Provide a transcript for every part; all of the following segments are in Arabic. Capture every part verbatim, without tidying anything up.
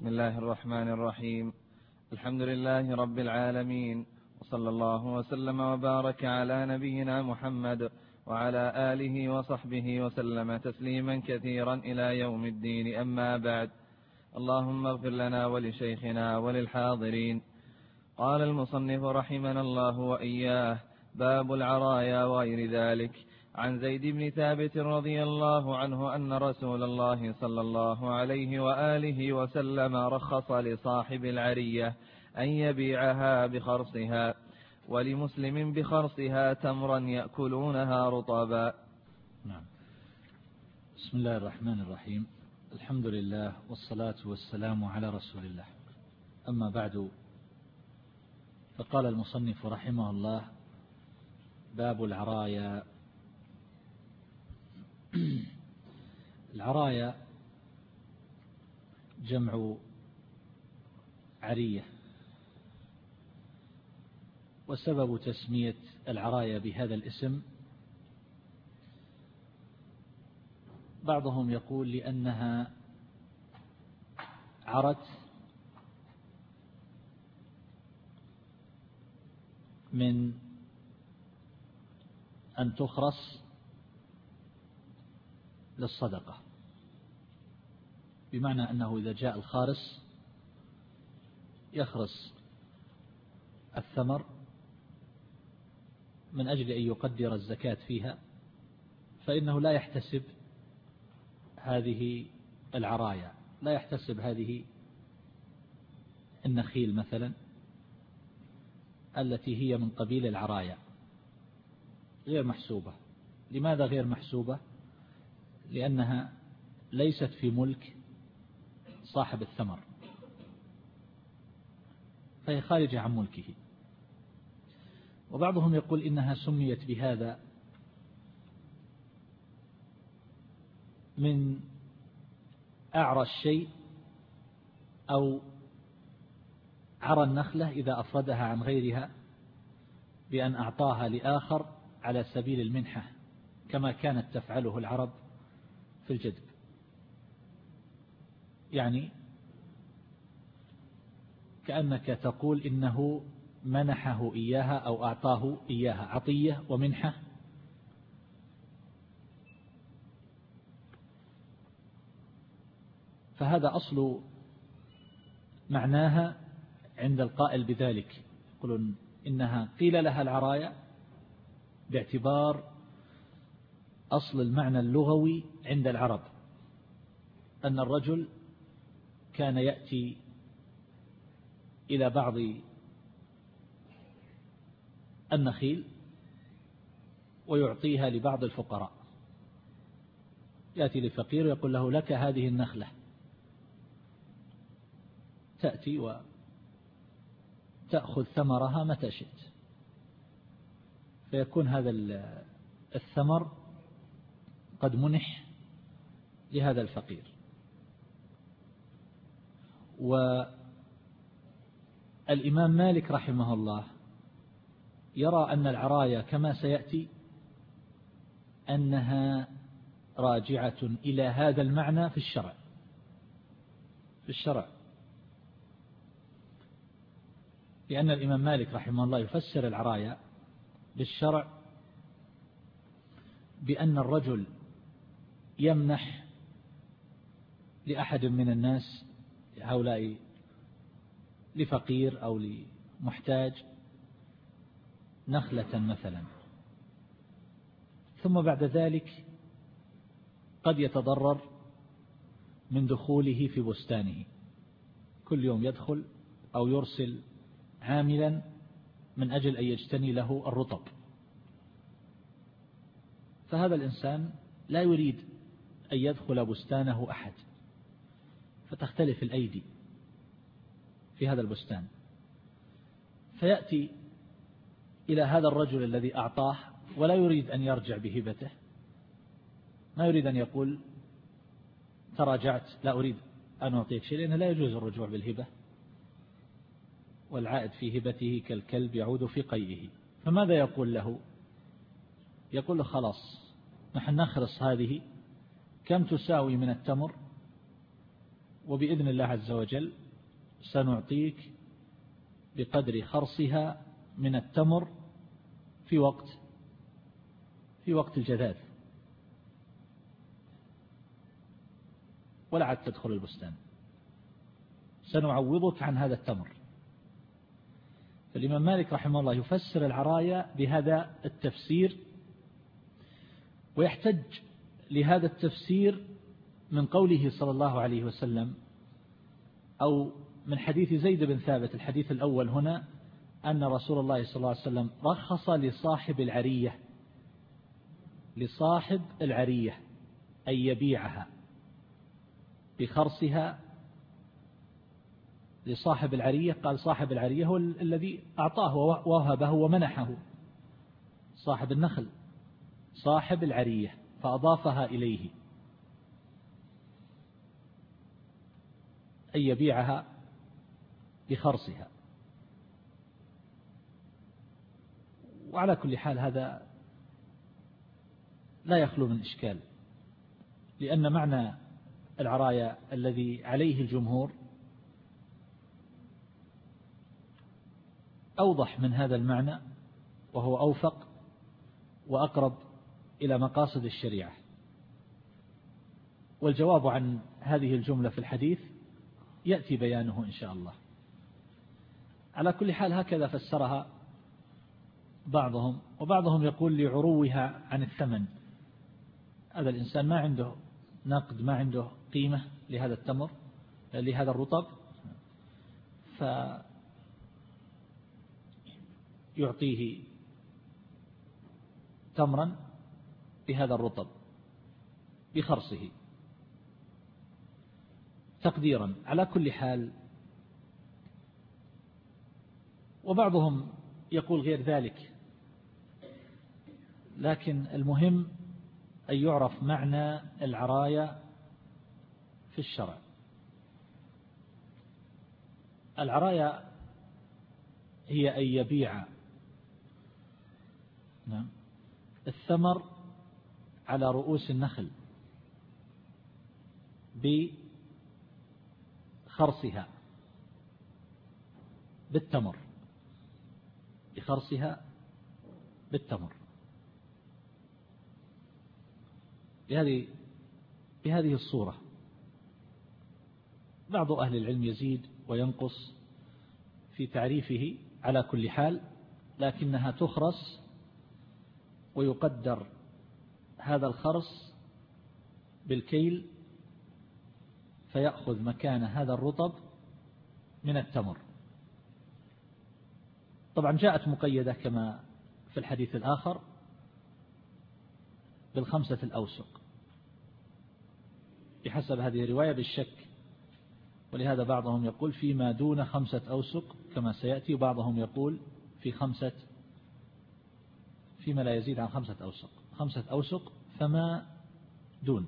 بسم الله الرحمن الرحيم. الحمد لله رب العالمين، وصلى الله وسلم وبارك على نبينا محمد وعلى آله وصحبه وسلم تسليما كثيرا إلى يوم الدين. أما بعد، اللهم اغفر لنا ولشيخنا وللحاضرين. قال المصنف رحمنا الله وإياه: باب العرايا وغير ذلك. عن زيد بن ثابت رضي الله عنه أن رسول الله صلى الله عليه وآله وسلم رخص لصاحب العرية أن يبيعها بخرصها، ولمسلم بخرصها تمرا يأكلونها رطبا. نعم. بسم الله الرحمن الرحيم. الحمد لله والصلاة والسلام على رسول الله. أما بعد، فقال المصنف رحمه الله: باب العرايا. العرايا جمع عرية، وسبب تسمية العرايا بهذا الاسم بعضهم يقول لأنها عرت من أن تخرص للصدقة، بمعنى أنه إذا جاء الخارص يخرص الثمر من أجل أن يقدر الزكاة فيها، فإنه لا يحتسب هذه العرايا، لا يحتسب هذه النخيل مثلا التي هي من قبيل العرايا، غير محسوبة. لماذا غير محسوبة؟ لأنها ليست في ملك صاحب الثمر، فهي خارجة عن ملكه. وبعضهم يقول إنها سميت بهذا من أعرى الشيء أو عرى النخلة إذا أفردها عن غيرها بأن أعطاها لآخر على سبيل المنحة، كما كانت تفعله العرب في الجدب. يعني كأنك تقول إنه منحه إياها أو أعطاه إياها، عطية ومنحة. فهذا أصل معناها عند القائل بذلك، يقولون إنها قيل لها العرايا باعتبار أصل المعنى اللغوي عند العرب، أن الرجل كان يأتي إلى بعض النخيل ويعطيها لبعض الفقراء. يأتي لفقير ويقول له: لك هذه النخلة، تأتي وتأخذ ثمرها متى شئت، فيكون هذا الثمر قد منح لهذا الفقير. والإمام مالك رحمه الله يرى أن العرايا كما سيأتي أنها راجعة إلى هذا المعنى في الشرع في الشرع لأن الإمام مالك رحمه الله يفسر العرايا بالشرع بأن الرجل يمنح لأحد من الناس، هؤلاء لفقير أو لمحتاج، نخلة مثلا، ثم بعد ذلك قد يتضرر من دخوله في بستانه، كل يوم يدخل أو يرسل عاملا من أجل أن يجتني له الرطب، فهذا الإنسان لا يريد أن يدخل بستانه أحد، فتختلف الأيدي في هذا البستان، فيأتي إلى هذا الرجل الذي أعطاه ولا يريد أن يرجع بهبته، ما يريد أن يقول تراجعت، لا أريد أن أعطيك شيء، لأنه لا يجوز الرجوع بالهبة، والعائد في هبته كالكلب يعود في قيئه. فماذا يقول له؟ يقول له: خلاص، نحن نخرص هذه، كم تساوي من التمر؟ وبإذن الله عز وجل سنعطيك بقدر خرصها من التمر في وقت في وقت الجذاذ، ولا عاد تدخل البستان، سنعوضك عن هذا التمر. فالإمام مالك رحمه الله يفسر العرايا بهذا التفسير، ويحتج لهذا التفسير من قوله صلى الله عليه وسلم أو من حديث زيد بن ثابت الحديث الأول هنا، أن رسول الله صلى الله عليه وسلم رخص لصاحب العرية لصاحب العرية أن يبيعها بخرصها. لصاحب العرية قال صاحب العرية هو الذي أعطاه ووهبه ومنحه، صاحب النخل صاحب العرية، فأضافها إليه أن يبيعها بخرصها. وعلى كل حال هذا لا يخلو من إشكال، لأن معنى العرايا الذي عليه الجمهور أوضح من هذا المعنى، وهو أوفق وأقرب إلى مقاصد الشريعة. والجواب عن هذه الجملة في الحديث يأتي بيانه إن شاء الله. على كل حال هكذا فسرها بعضهم، وبعضهم يقول لعروها عن الثمن. هذا الإنسان ما عنده نقد، ما عنده قيمة لهذا التمر لهذا الرطب، فيعطيه تمرا بهذا الرطب بخرصه تقديرا. على كل حال، وبعضهم يقول غير ذلك، لكن المهم أن يعرف معنى العرايا في الشرع. العرايا هي أن يبيع الثمر على رؤوس النخل بخرصها بالتمر بخرصها بالتمر بهذه بهذه الصورة. بعض أهل العلم يزيد وينقص في تعريفه على كل حال، لكنها تخرص ويقدر هذا الخرص بالكيل فيأخذ مكان هذا الرطب من التمر. طبعا جاءت مقيدة كما في الحديث الآخر بالخمسة الأوسق بحسب هذه الرواية بالشك، ولهذا بعضهم يقول فيما دون خمسة أوسق كما سيأتي، وبعضهم يقول في خمسة فيما لا يزيد عن خمسة أوسق خمسة أوسق فما دون.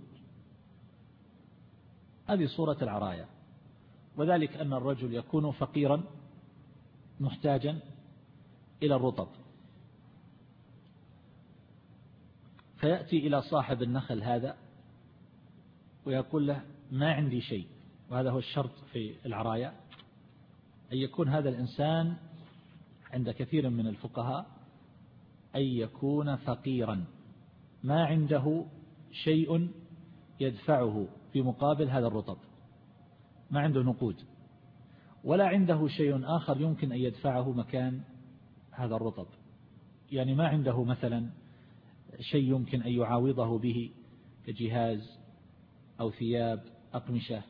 هذه صورة العرايا، وذلك أن الرجل يكون فقيرا محتاجا إلى الرطب، فيأتي إلى صاحب النخل هذا ويقول له ما عندي شيء. وهذا هو الشرط في العرايا، أن يكون هذا الإنسان عند كثير من الفقهاء أن يكون فقيرا ما عنده شيء يدفعه في مقابل هذا الرطب، ما عنده نقود ولا عنده شيء آخر يمكن أن يدفعه مكان هذا الرطب، يعني ما عنده مثلا شيء يمكن أن يعاوضه به كجهاز أو ثياب أقمشة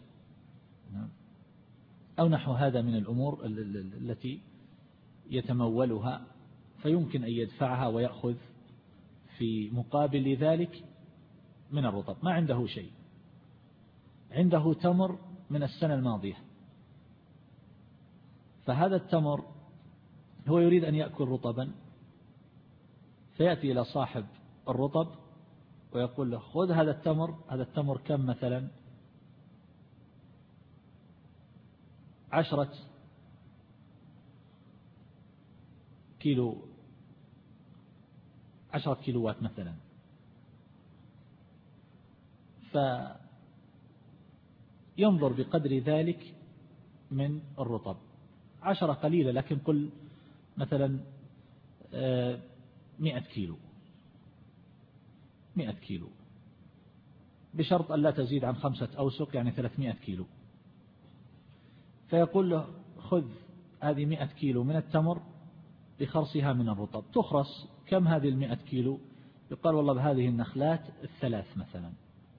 أو نحو هذا من الأمور التي يتمولها، فيمكن أن يدفعها ويأخذ في مقابل ذلك من الرطب. ما عنده شيء، عنده تمر من السنة الماضية، فهذا التمر هو يريد أن يأكل رطبا، فيأتي إلى صاحب الرطب ويقول له خذ هذا التمر. هذا التمر كم مثلا؟ عشرة كيلو عشرة كيلوات مثلا، ينظر بقدر ذلك من الرطب. عشرة قليلة، لكن قل مثلا مئة كيلو مئة كيلو بشرط أن لا تزيد عن خمسة أوسق، يعني ثلاثمائة كيلو. فيقول له خذ هذه مئة كيلو من التمر بخرصها من الرطب. تخرص كم هذه المئة كيلو؟ يقال والله بهذه النخلات الثلاث مثلا.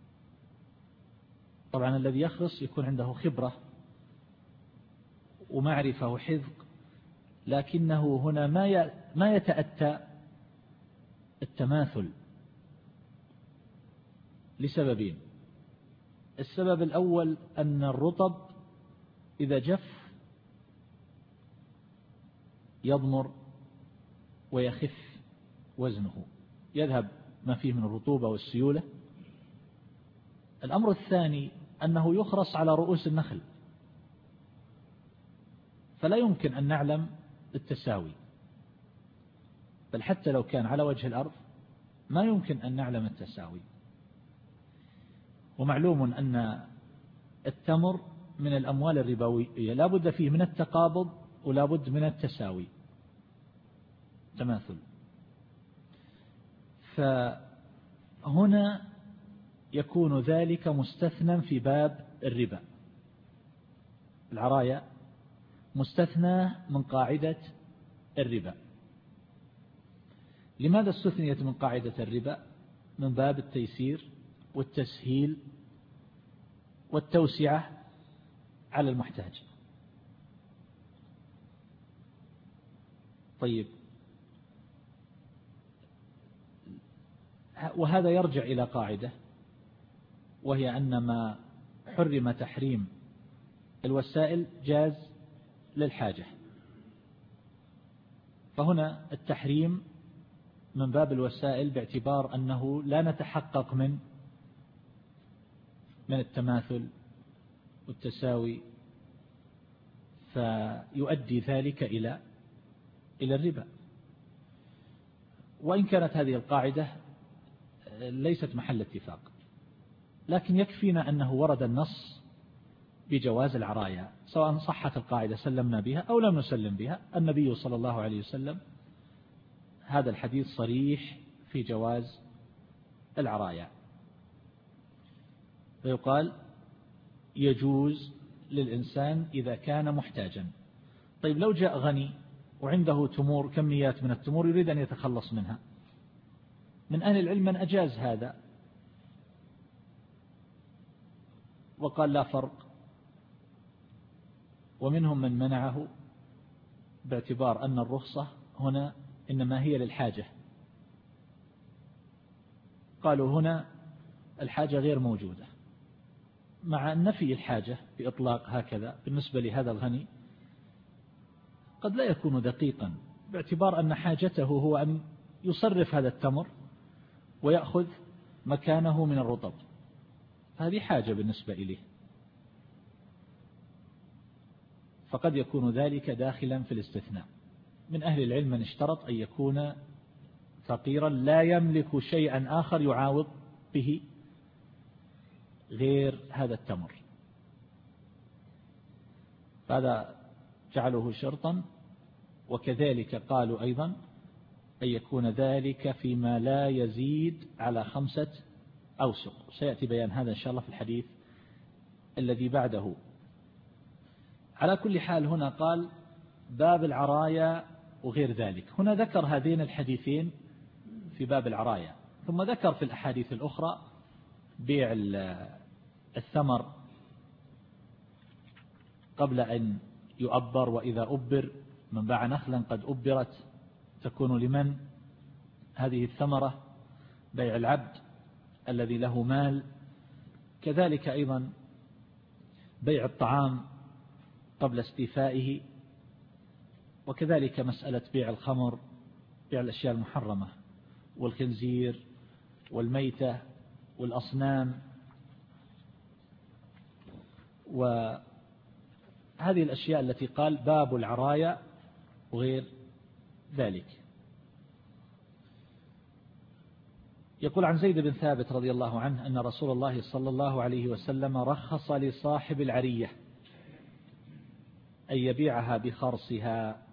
طبعا الذي يخرص يكون عنده خبرة ومعرفة وحذق، لكنه هنا ما ما يتأتى التماثل لسببين. السبب الأول أن الرطب إذا جف يضمر ويخف وزنه، يذهب ما فيه من الرطوبة والسيولة. الأمر الثاني أنه يخرص على رؤوس النخل، فلا يمكن أن نعلم التساوي، بل حتى لو كان على وجه الأرض ما يمكن أن نعلم التساوي. ومعلوم أن التمر من الأموال الربوية لا بد فيه من التقابض ولا بد من التساوي، تماثل. فهنا يكون ذلك مستثنى في باب الربا. العرايا مستثنى من قاعدة الربا. لماذا استثنيت من قاعدة الربا؟ من باب التيسير والتسهيل والتوسعة على المحتاج. طيب، وهذا يرجع إلى قاعدة، وهي أن ما حرم تحريم الوسائل جاز للحاجة. فهنا التحريم من باب الوسائل باعتبار أنه لا نتحقق من من التماثل والتساوي، فيؤدي ذلك إلى إلى الربا. وإن كانت هذه القاعدة ليست محل اتفاق، لكن يكفينا أنه ورد النص بجواز العرايا، سواء صحت القاعدة سلمنا بها أو لم نسلم بها. النبي صلى الله عليه وسلم هذا الحديث صريح في جواز العرايا، فيقال يجوز للإنسان إذا كان محتاجا. طيب، لو جاء غني وعنده تمور، كميات من التمور يريد أن يتخلص منها، من أهل العلم من أجاز هذا وقال لا فرق، ومنهم من منعه باعتبار أن الرخصة هنا إنما هي للحاجة. قالوا هنا الحاجة غير موجودة، مع نفي الحاجة بإطلاق هكذا بالنسبة لهذا الغني قد لا يكون دقيقا، باعتبار أن حاجته هو أن يصرف هذا التمر ويأخذ مكانه من الرطب، هذه حاجة بالنسبة إليه، فقد يكون ذلك داخلا في الاستثناء. من أهل العلم من اشترط أن يكون فقيرا لا يملك شيئا آخر يعاوض به غير هذا التمر، هذا جعله شرطا. وكذلك قالوا أيضا أن يكون ذلك فيما لا يزيد على خمسة أوسق، سيأتي بيان هذا إن شاء الله في الحديث الذي بعده. على كل حال هنا قال باب العرايا وغير ذلك. هنا ذكر هذين الحديثين في باب العرايا، ثم ذكر في الأحاديث الأخرى بيع الثمر قبل أن يؤبر، وإذا أبر من باع نخلا قد أبرت تكون لمن هذه الثمرة، بيع العبد الذي له مال، كذلك أيضا بيع الطعام قبل استيفائه، وكذلك مسألة بيع الخمر، بيع الأشياء المحرمة والخنزير والميتة والأصنام، وهذه الأشياء التي قال باب العرايا وغير ذلك. يقول عن زيد بن ثابت رضي الله عنه أن رسول الله صلى الله عليه وسلم رخص لصاحب العرية أن يبيعها بخرصها،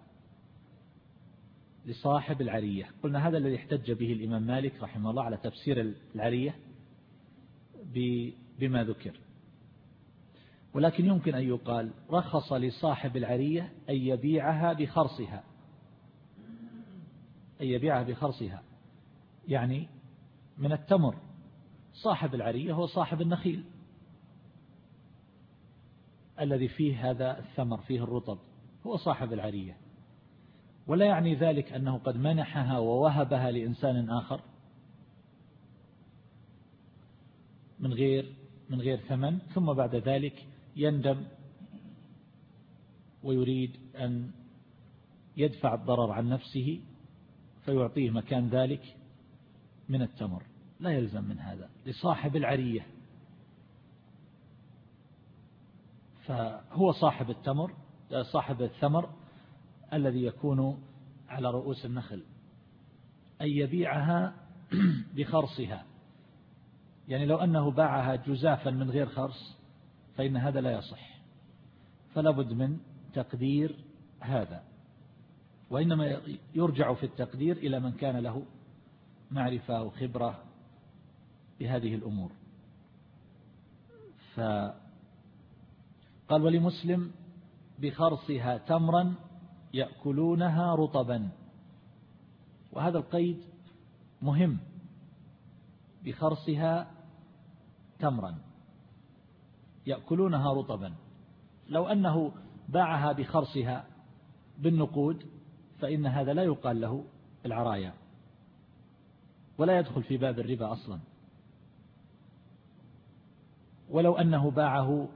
لصاحب العرية. قلنا هذا الذي احتج به الإمام مالك رحمه الله على تفسير العرية بما ذكر، ولكن يمكن أن يقال رخص لصاحب العرية أن يبيعها بخرصها، أن يبيعها بخرصها يعني من التمر. صاحب العرية هو صاحب النخيل الذي فيه هذا الثمر، فيه الرطب، هو صاحب العرية، ولا يعني ذلك أنه قد منحها ووهبها لإنسان آخر من غير من غير ثمن، ثم بعد ذلك يندم ويريد أن يدفع الضرر عن نفسه فيعطيه مكان ذلك من التمر، لا يلزم من هذا. لصاحب العرية فهو صاحب التمر، صاحب الثمر الذي يكون على رؤوس النخل، أن يبيعها بخرصها، يعني لو أنه باعها جزافا من غير خرص فإن هذا لا يصح، فلا بد من تقدير هذا، وإنما يرجع في التقدير إلى من كان له معرفة وخبرة بهذه الأمور. فقال ولمسلم بخرصها تمرا يأكلونها رطبا، وهذا القيد مهم، بخرصها تمرا يأكلونها رطبا. لو أنه باعها بخرصها بالنقود فإن هذا لا يقال له العرايا ولا يدخل في باب الربا أصلا. ولو أنه باعه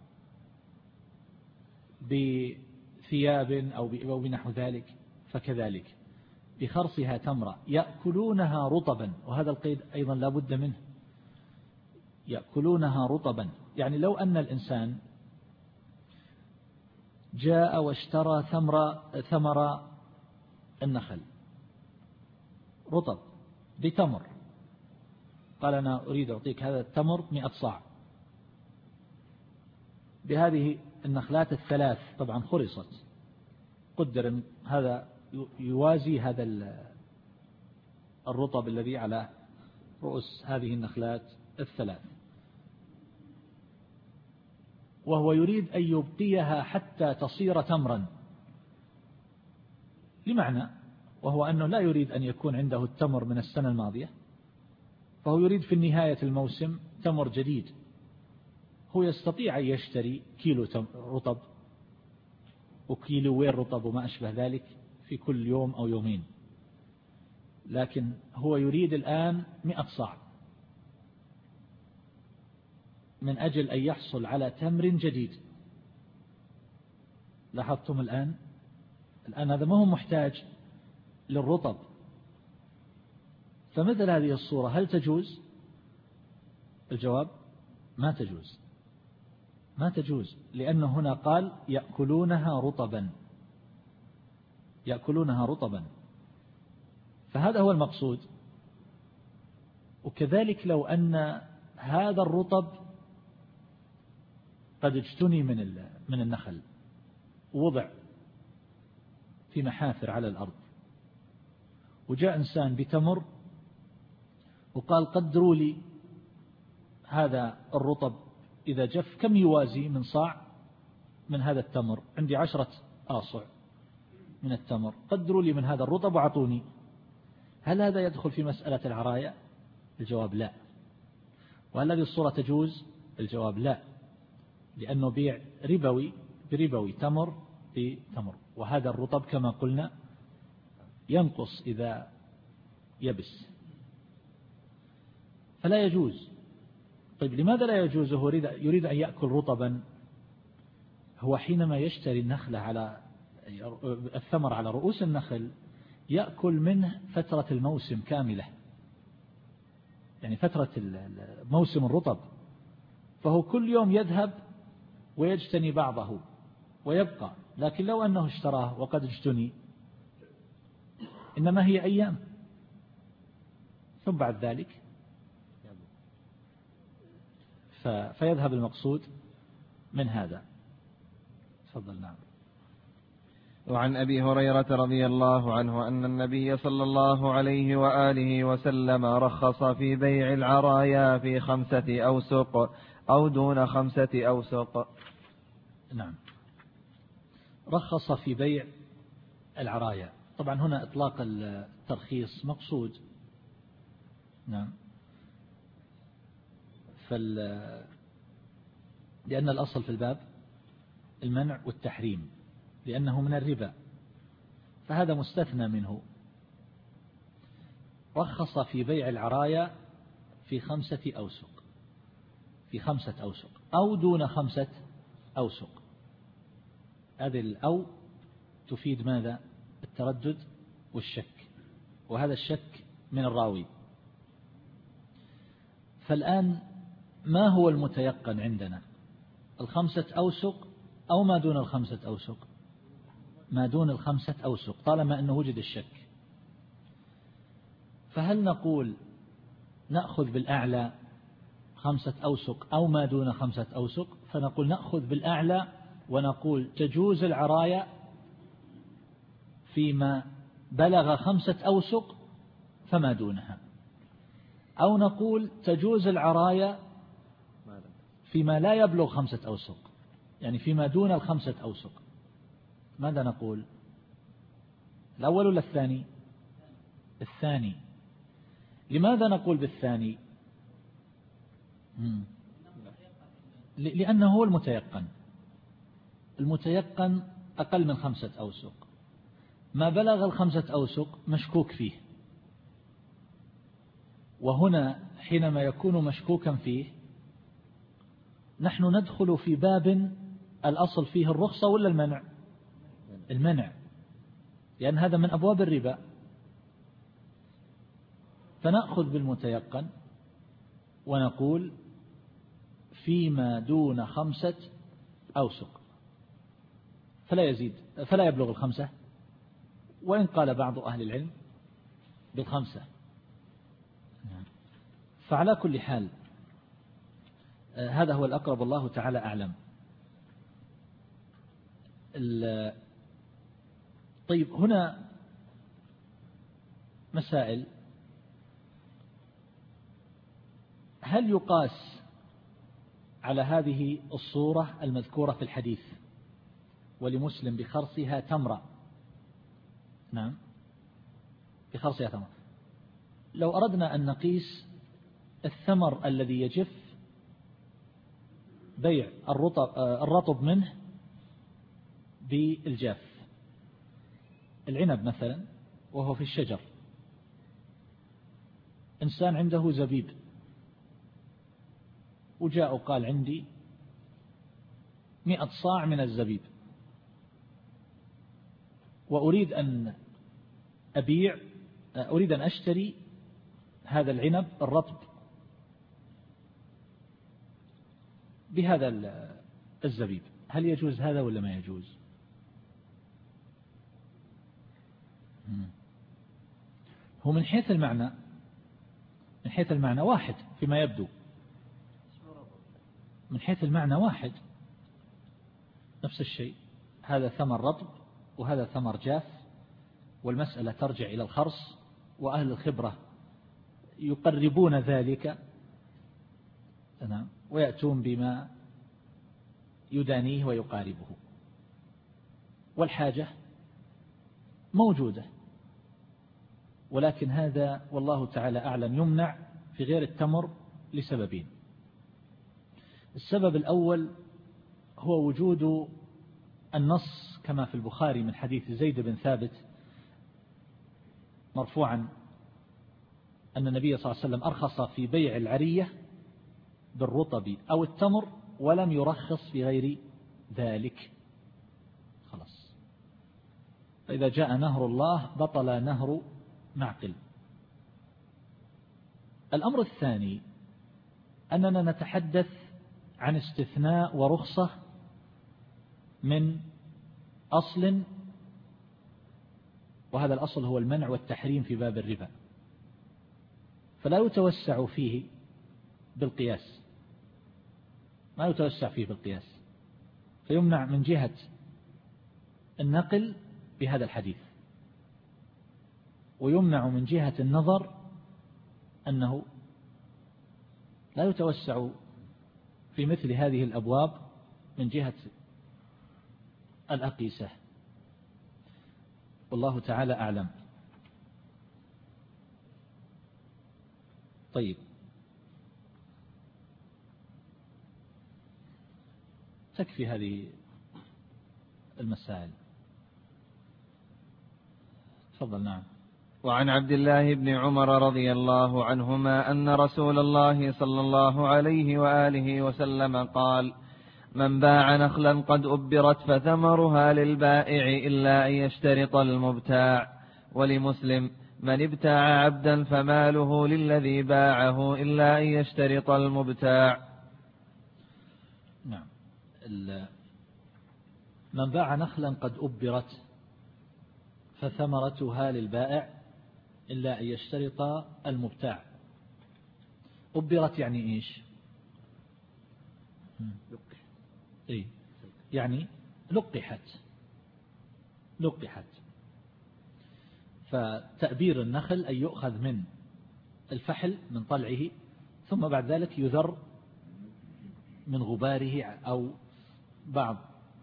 بثياب أو بنحو ذلك فكذلك. بخرصها تمرة يأكلونها رطبا، وهذا القيد أيضا لا بد منه، يأكلونها رطبا، يعني لو أن الإنسان جاء واشترى ثمر ثمر النخل رطب بتمر، قال أنا أريد أعطيك هذا التمر مئة صاع بهذه النخلات الثلاث، طبعا خرصت، قدر أن هذا يوازي هذا الرطب الذي على رؤوس هذه النخلات الثلاث، وهو يريد أن يبقيها حتى تصير تمرا، لمعنى وهو أنه لا يريد أن يكون عنده التمر من السنة الماضية، فهو يريد في نهاية الموسم تمر جديد. هو يستطيع أن يشتري كيلو رطب وكيلو وين رطب وما أشبه ذلك في كل يوم أو يومين، لكن هو يريد الآن مئة صاع من أجل أن يحصل على تمر جديد. لاحظتم الآن الآن هذا ما هو محتاج للرطب، فمثل هذه الصورة هل تجوز؟ الجواب ما تجوز، ما تجوز، لأنه هنا قال يأكلونها رطبا، يأكلونها رطبا، فهذا هو المقصود. وكذلك لو أن هذا الرطب قد اجتني من من النخل ووضع في محافر على الأرض، وجاء إنسان بتمر وقال قدروا لي هذا الرطب إذا جف كم يوازي من صاع من هذا التمر، عندي عشرة آصع من التمر، قدروا لي من هذا الرطب وعطوني، هل هذا يدخل في مسألة العراية؟ الجواب لا. وهل هذه الصورة تجوز؟ الجواب لا، لأنه بيع ربوي بربوي، تمر بتمر، وهذا الرطب كما قلنا ينقص إذا يبس فلا يجوز. طيب لماذا لا يجوز؟ هو يريد أن يأكل رطبا، هو حينما يشتري النخلة على الثمر على رؤوس النخل يأكل منه فترة الموسم كاملة، يعني فترة موسم الرطب، فهو كل يوم يذهب ويجتني بعضه ويبقى. لكن لو أنه اشتراه وقد اجتني إنما هي أيام، ثم بعد ذلك فيذهب المقصود من هذا. تفضل. نعم. وعن أبي هريرة رضي الله عنه أن النبي صلى الله عليه وآله وسلم رخص في بيع العرايا في خمسة أوسق أو دون خمسة أوسق. نعم. رخص في بيع العرايا. طبعا هنا إطلاق الترخيص مقصود. نعم. فال لأن الأصل في الباب المنع والتحريم، لأنه من الربا، فهذا مستثنى منه. رخص في بيع العرايا في خمسة أوسق، في خمسة أوسق أو دون خمسة أوسق. هذه الأو تفيد ماذا؟ التردد والشك، وهذا الشك من الراوي. فالآن ما هو المتيقن عندنا؟ الخمسة أوسق أو ما دون الخمسة أوسق؟ ما دون الخمسة أوسق طالما أنه وجد الشك. فهل نقول نأخذ بالأعلى خمسة أوسق أو ما دون خمسة أوسق؟ فنقول نأخذ بالأعلى ونقول تجوز العرايا فيما بلغ خمسة أوسق فما دونها، أو نقول تجوز العرايا فيما لا يبلغ خمسة أوسق، يعني فيما دون الخمسة أوسق. ماذا نقول؟ الأول ولا الثاني؟ الثاني. لماذا نقول بالثاني؟ لأنه هو المتيقن. المتيقن أقل من خمسة أوسق، ما بلغ الخمسة أوسق مشكوك فيه، وهنا حينما يكون مشكوكا فيه نحن ندخل في باب الأصل فيه الرخصة ولا المنع؟ المنع، لأن هذا من أبواب الربا. فنأخذ بالمتيقن ونقول فيما دون خمسة أوسق، فلا يزيد فلا يبلغ الخمسة، وإن قال بعض أهل العلم بالخمسة. فعلى كل حال هذا هو الأقرب، الله تعالى أعلم. طيب هنا مسائل. هل يقاس على هذه الصورة المذكورة في الحديث ولمسلم بخرصها تمرة؟ نعم، بخرصها تمرة. لو أردنا أن نقيس الثمر الذي يجف بيع الرطب, الرطب منه بالجاف، العنب مثلا وهو في الشجر، إنسان عنده زبيب وجاء وقال عندي مئة صاع من الزبيب وأريد أن أبيع أريد أن أشتري هذا العنب الرطب بهذا الزبيب، هل يجوز هذا ولا ما يجوز؟ هو من حيث المعنى من حيث المعنى واحد فيما يبدو، من حيث المعنى واحد، نفس الشيء، هذا ثمر رطب وهذا ثمر جاف، والمسألة ترجع إلى الخرص، وأهل الخبرة يقربون ذلك ويأتون بما يدانيه ويقاربه، والحاجة موجودة. ولكن هذا والله تعالى أعلم يمنع في غير التمر لسببين. السبب الأول هو وجود النص كما في البخاري من حديث زيد بن ثابت مرفوعا أن النبي صلى الله عليه وسلم أرخص في بيع العرية بالرطب أو التمر ولم يرخص في غير ذلك. خلاص، فإذا جاء نهر الله بطل نهر معقل. الأمر الثاني أننا نتحدث عن استثناء ورخصة من أصل، وهذا الأصل هو المنع والتحريم في باب الربا، فلا يتوسع فيه بالقياس، ما يتوسع فيه بالقياس، فيمنع من جهة النقل بهذا الحديث، ويمنع من جهة النظر أنه لا يتوسع في مثل هذه الأبواب من جهة الأقيسة. والله تعالى أعلم. طيب، تكفي هذه المسائل. تفضل. نعم. وعن عبد الله بن عمر رضي الله عنهما أن رسول الله صلى الله عليه وآله وسلم قال: من باع نخلا قد أبرت فثمرها للبائع إلا أن يشترط المبتاع. ولمسلم: من ابتاع عبدا فماله للذي باعه إلا أن يشترط المبتاع. نعم. من باع نخلا قد أبرت فثمرتها للبائع إلا أن يشترط المبتاع. أبرت يعني إيش؟ إيه؟ يعني لقحت لقحت فتأبير النخل أن يؤخذ من الفحل من طلعه، ثم بعد ذلك يذر من غباره أو بعض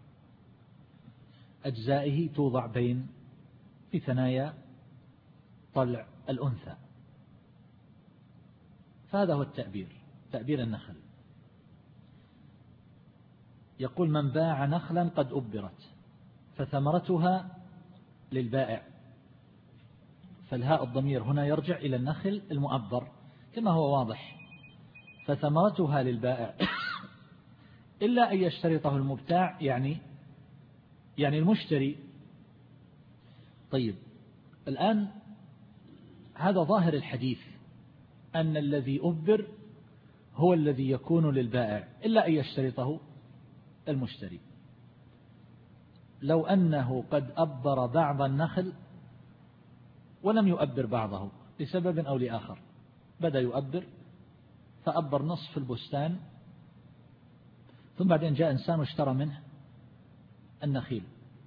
أجزائه توضع بين في ثنايا طلع الأنثى. فهذا هو التأبير، تأبير النخل. يقول: من باع نخلا قد أبرت فثمرتها للبائع، فالهاء الضمير هنا يرجع إلى النخل المؤبر كما هو واضح، فثمرتها للبائع إلا أن يشترطه المبتاع، يعني يعني المشتري. طيب، الآن هذا ظاهر الحديث أن الذي أبر هو الذي يكون للبائع إلا أن يشترطه المشتري. لو أنه قد أبر بعض النخل ولم يؤبر بعضه لسبب أو لآخر، بدأ يؤبر فأبر نصف البستان، ثم بعدين جاء إنسان واشترى منه النخيل،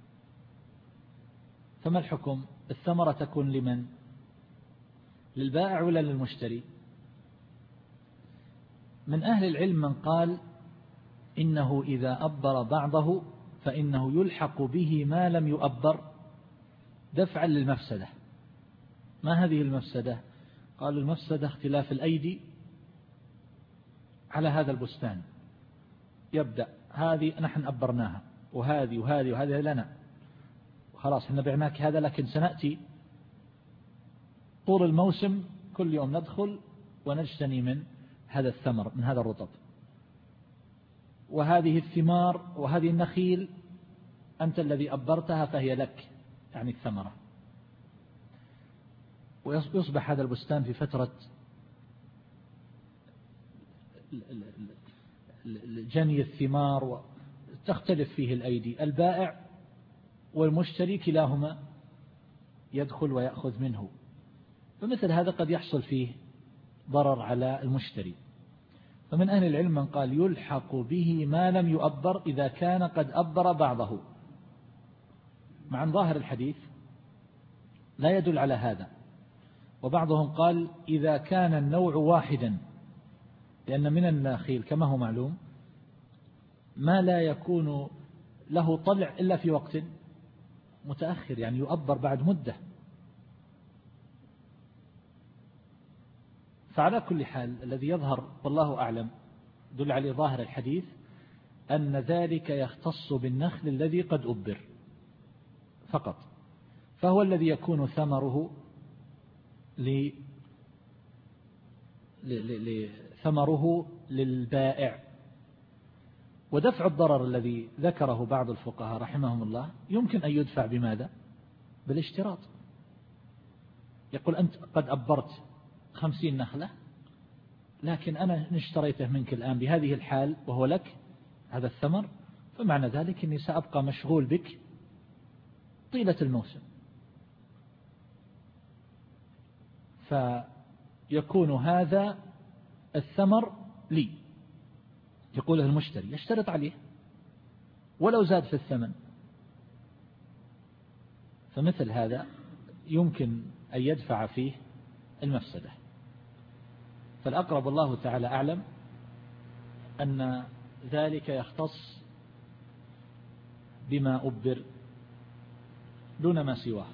فما الحكم؟ الثمرة تكون لمن؟ للبائع ولا للمشتري؟ من أهل العلم من قال إنه إذا أبر بعضه فإنه يلحق به ما لم يؤبر دفعا للمفسدة. ما هذه المفسدة؟ قالوا المفسدة اختلاف الأيدي على هذا البستان. يبدأ هذه نحن أبرناها، وهذه وهذه وهذه لنا، خلاص احنا بعناك هذا، لكن سنأتي طول الموسم كل يوم ندخل ونجتني من هذا الثمر، من هذا الرطب، وهذه الثمار وهذه النخيل أنت الذي أبرتها فهي لك، يعني الثمرة. ويصبح هذا البستان في فترة جني الثمار وتختلف فيه الأيدي، البائع والمشتري كلاهما يدخل ويأخذ منه، فمثل هذا قد يحصل فيه ضرر على المشتري. فمن أهل العلم من قال يلحق به ما لم يؤبر إذا كان قد أبر بعضه، مع أن ظاهر الحديث لا يدل على هذا. وبعضهم قال إذا كان النوع واحدا، لأن من النخيل كما هو معلوم ما لا يكون له طلع إلا في وقت متأخر، يعني يؤبر بعد مدة. فعلى كل حال الذي يظهر والله أعلم دل عليه ظاهر الحديث أن ذلك يختص بالنخل الذي قد أبر فقط، فهو الذي يكون ثمره ل... ل... ثمره للبائع. ودفع الضرر الذي ذكره بعض الفقهاء رحمهم الله يمكن أن يدفع بماذا؟ بالاشتراط. يقول أنت قد أبرت خمسين نخلة، لكن أنا اشتريته منك الآن بهذه الحال وهو لك هذا الثمر، فمعنى ذلك أني سأبقى مشغول بك طيلة الموسم، فيكون هذا الثمر لي يقوله المشتري يشترط عليه ولو زاد في الثمن. فمثل هذا يمكن أن يدفع فيه المفسدة. فالأقرب الله تعالى أعلم أن ذلك يختص بما أبر دون ما سواه.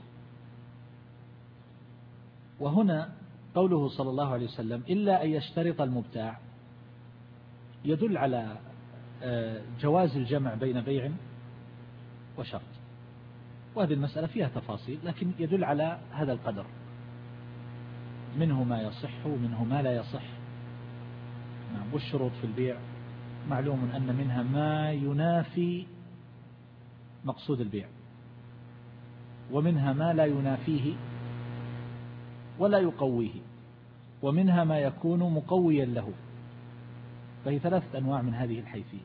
وهنا قوله صلى الله عليه وسلم إلا أن يشترط المبتاع يدل على جواز الجمع بين بيع وشرط، وهذه المسألة فيها تفاصيل لكن يدل على هذا القدر، منه ما يصح ومنه ما لا يصح. والشروط في البيع معلوم أن منها ما ينافي مقصود البيع، ومنها ما لا ينافيه ولا يقويه، ومنها ما يكون مقويا له. فهي ثلاثة أنواع من هذه الحيثية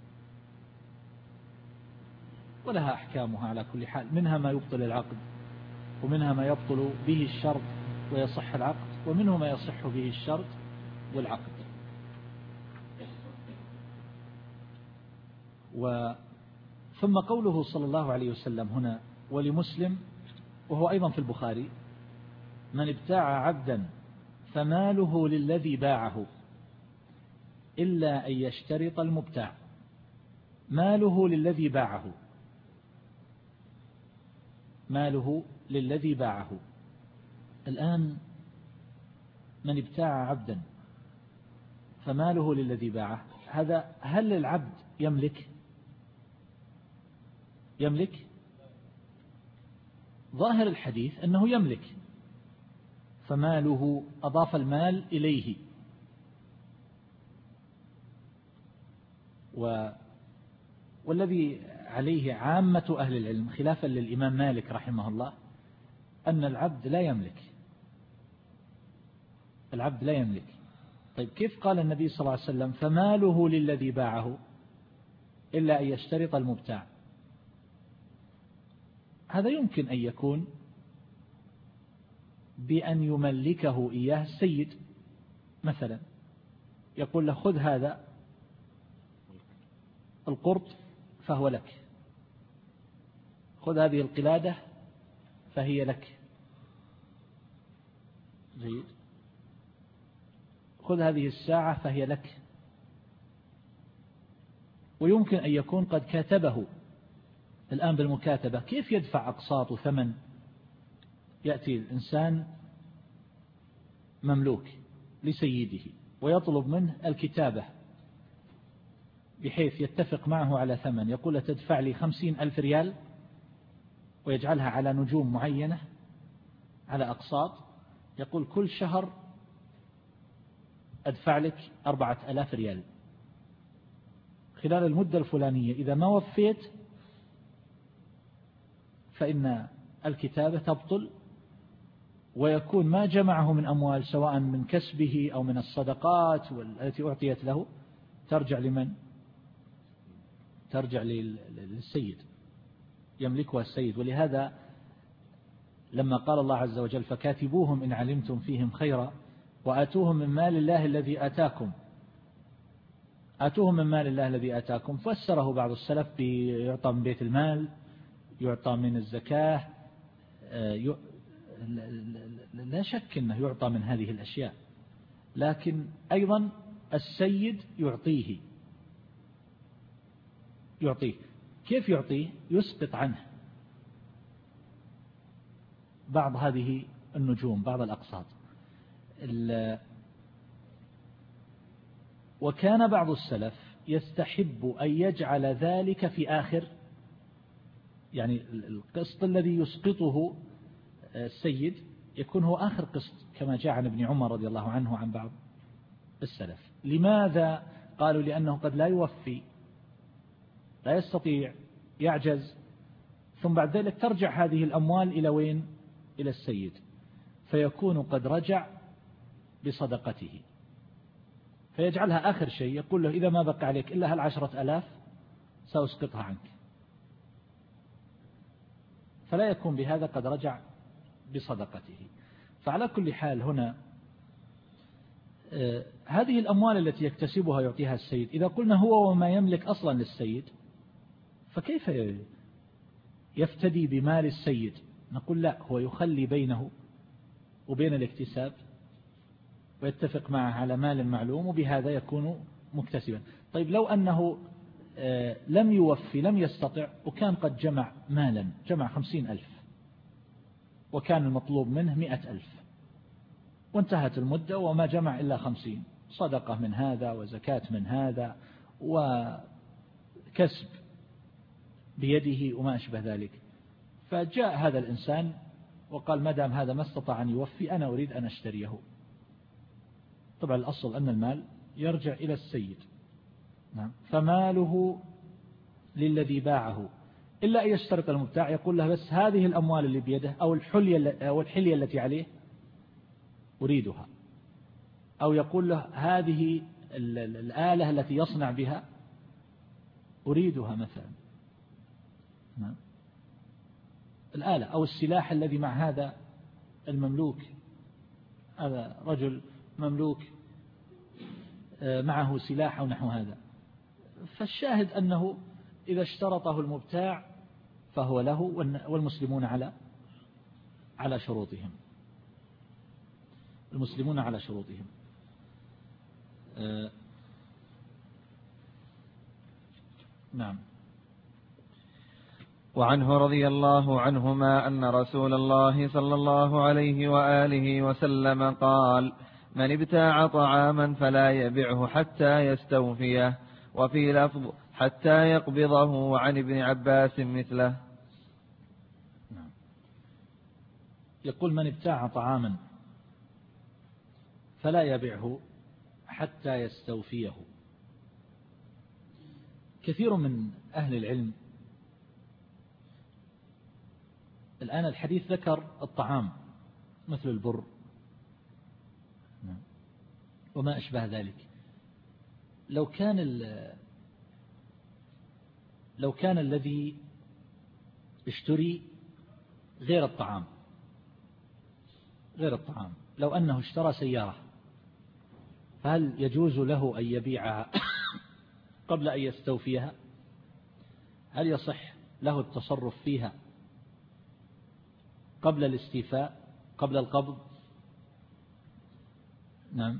ولها أحكامها على كل حال. منها ما يبطل العقد، ومنها ما يبطل به الشرط ويصح العقد، ومنه ما يصح به الشرط والعقد. و ثم قوله صلى الله عليه وسلم هنا ولمسلم وهو أيضا في البخاري: من ابتاع عبدا فماله للذي باعه إلا أن يشترط المبتاع. ماله للذي باعه، ماله للذي باعه. الآن من ابتاع عبدا فماله للذي باعه، هذا هل العبد يملك يملك ظاهر الحديث أنه يملك، فماله أضاف المال إليه. و والذي عليه عامة أهل العلم خلافا للإمام مالك رحمه الله أن العبد لا يملك، العبد لا يملك. طيب كيف قال النبي صلى الله عليه وسلم فماله للذي باعه إلا أن يشترط المبتاع؟ هذا يمكن أن يكون بأن يملكه إياه السيد مثلا، يقول له خذ هذا القرط فهو لك، خذ هذه القلادة فهي لك، جيد، خذ هذه الساعة فهي لك. ويمكن أن يكون قد كاتبه الآن بالمكاتبة. كيف يدفع أقساط وثمن؟ يأتي الإنسان مملوك لسيده ويطلب منه الكتابة بحيث يتفق معه على ثمن، يقول له تدفع لي خمسين ألف ريال ويجعلها على نجوم معينة على أقساط، يقول كل شهر أدفع لك أربعة ألاف ريال خلال المدة الفلانية، إذا ما وفيت فإن الكتابة تبطل ويكون ما جمعه من أموال سواء من كسبه أو من الصدقات التي أعطيت له ترجع لمن؟ ترجع للسيد، يملكها السيد. ولهذا لما قال الله عز وجل فكاتبوهم إن علمتم فيهم خيرا وآتوهم من مال الله الذي آتاكم، آتوهم من مال الله الذي آتاكم فسره بعض السلف بيعطى من بيت المال، يعطى من الزكاة، لا شك أنه يعطى من هذه الأشياء، لكن أيضا السيد يعطيه يعطيه كيف يعطيه؟ يسقط عنه بعض هذه النجوم، بعض الأقساط. وكان بعض السلف يستحب أن يجعل ذلك في آخر، يعني القسط الذي يسقطه السيد يكون هو آخر قسط كما جاء عن ابن عمر رضي الله عنه عن بعض السلف. لماذا؟ قالوا لأنه قد لا يوفي، لا يستطيع، يعجز، ثم بعد ذلك ترجع هذه الأموال إلى وين؟ إلى السيد، فيكون قد رجع بصدقته، فيجعلها آخر شيء، يقول له إذا ما بقى عليك إلا هالعشرة ألاف سأسقطها عنك، فلا يكون بهذا قد رجع بصدقته. فعلى كل حال هنا آه هذه الأموال التي يكتسبها يعطيها السيد، إذا قلنا هو وما يملك أصلا للسيد، فكيف يفتدي بمال السيد؟ نقول لا، هو يخلي بينه وبين الاكتساب ويتفق معه على مال معلوم، وبهذا يكون مكتسبا. طيب لو أنه آه لم يوفي، لم يستطع، وكان قد جمع مالا، جمع خمسين ألف وكان المطلوب منه مئة ألف، وانتهت المدة وما جمع إلا خمسين، صدقة من هذا وزكاة من هذا وكسب بيده وما أشبه ذلك، فجاء هذا الإنسان وقال ما دام هذا ما استطاع أن يوفي أنا أريد أن أشتريه. طبعا الأصل أن المال يرجع إلى السيد، نعم، فماله للذي باعه، إلا أن يشترط المبتاع يقول له بس هذه الأموال اللي بيده أو الحلية أو الحلية التي عليه أريدها، أو يقول له هذه الآلة التي يصنع بها أريدها مثلا، نعم، الآلة أو السلاح الذي مع هذا المملوك، هذا رجل مملوك معه سلاح أو نحو هذا. فالشاهد أنه إذا اشترطه المبتاع فهو له، والمسلمون على على شروطهم، المسلمون على شروطهم. آه نعم. وعنه رضي الله عنهما أن رسول الله صلى الله عليه وآله وسلم قال: من ابتاع طعاما فلا يبعه حتى يستوفيه، وفي لفظ حتى يقبضه. وعن ابن عباس مثله. نعم. يقول: من ابتاع طعاما فلا يبعه حتى يستوفيه. كثير من أهل العلم الآن الحديث ذكر الطعام مثل البر وما أشبه ذلك. لو كان لو كان الذي اشتري غير الطعام غير الطعام لو أنه اشترى سيارة، فهل يجوز له أن يبيعها قبل أن يستوفيها؟ هل يصح له التصرف فيها قبل الاستيفاء، قبل القبض؟ نعم.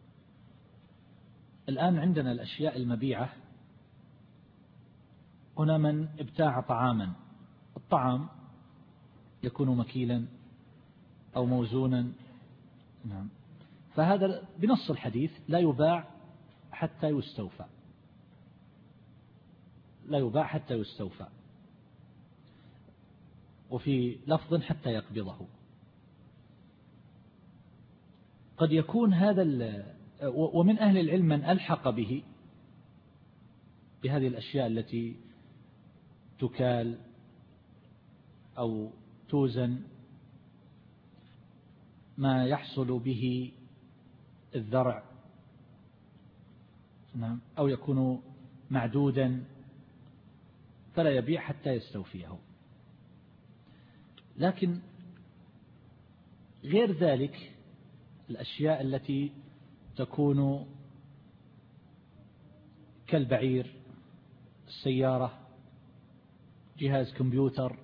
الآن عندنا الأشياء المبيعة هنا. من ابتاع طعاما، الطعام يكون مكيلا أو موزونا، نعم، فهذا بنص الحديث لا يباع حتى يستوفى، لا يباع حتى يستوفى، وفي لفظ حتى يقبضه. قد يكون هذا، ومن أهل العلم من ألحق به بهذه الأشياء التي تكال أو توزن ما يحصل به الذرع، نعم، أو يكون معدودا، فلا يبيع حتى يستوفيه. لكن غير ذلك الأشياء التي تكون كالبعير، السيارة، جهاز كمبيوتر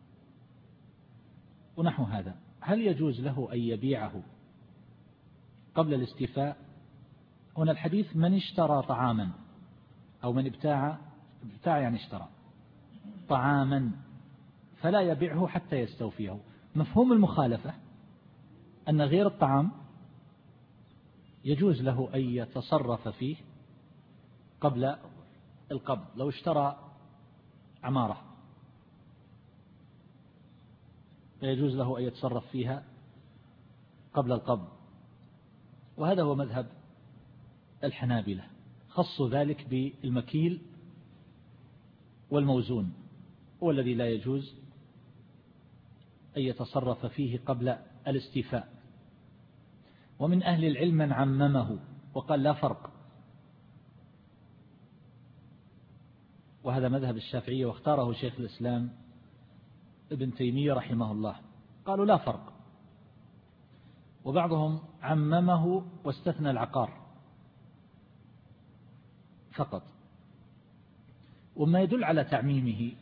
ونحو هذا، هل يجوز له أن يبيعه قبل الاستيفاء؟ هنا الحديث من اشترى طعاما أو من ابتاع، ابتاع يعني اشترى طعاما فلا يبيعه حتى يستوفيه. مفهوم المخالفة أن غير الطعام يجوز له أن يتصرف فيه قبل القبض. لو اشترى عمارة فيجوز له أن يتصرف فيها قبل القبض، وهذا هو مذهب الحنابلة، خصوا ذلك بالمكيل والموزون، هو الذي لا يجوز أن يتصرف فيه قبل الاستيفاء. ومن أهل العلم من عممه وقال لا فرق، وهذا مذهب الشافعية واختاره شيخ الإسلام ابن تيمية رحمه الله، قالوا لا فرق وبعضهم عممه واستثنى العقار فقط. وما يدل على تعميمه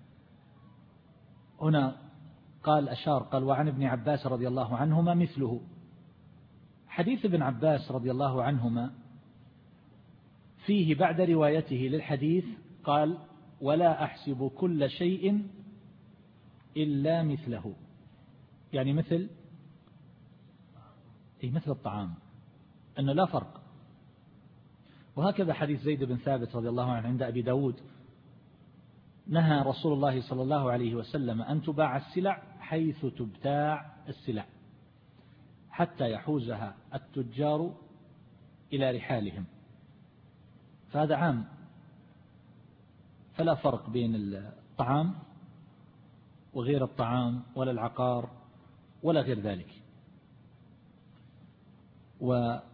هنا قال أشار قال وعن ابن عباس رضي الله عنهما مثله. حديث ابن عباس رضي الله عنهما فيه بعد روايته للحديث قال ولا أحسب كل شيء إلا مثله، يعني مثل أي مثل الطعام، أنه لا فرق. وهكذا حديث زيد بن ثابت رضي الله عنه عند أبي داود نهى رسول الله صلى الله عليه وسلم أن تباع السلع حيث تبتاع السلع حتى يحوزها التجار إلى رحالهم، فهذا عام، فلا فرق بين الطعام وغير الطعام ولا العقار ولا غير ذلك. وهذا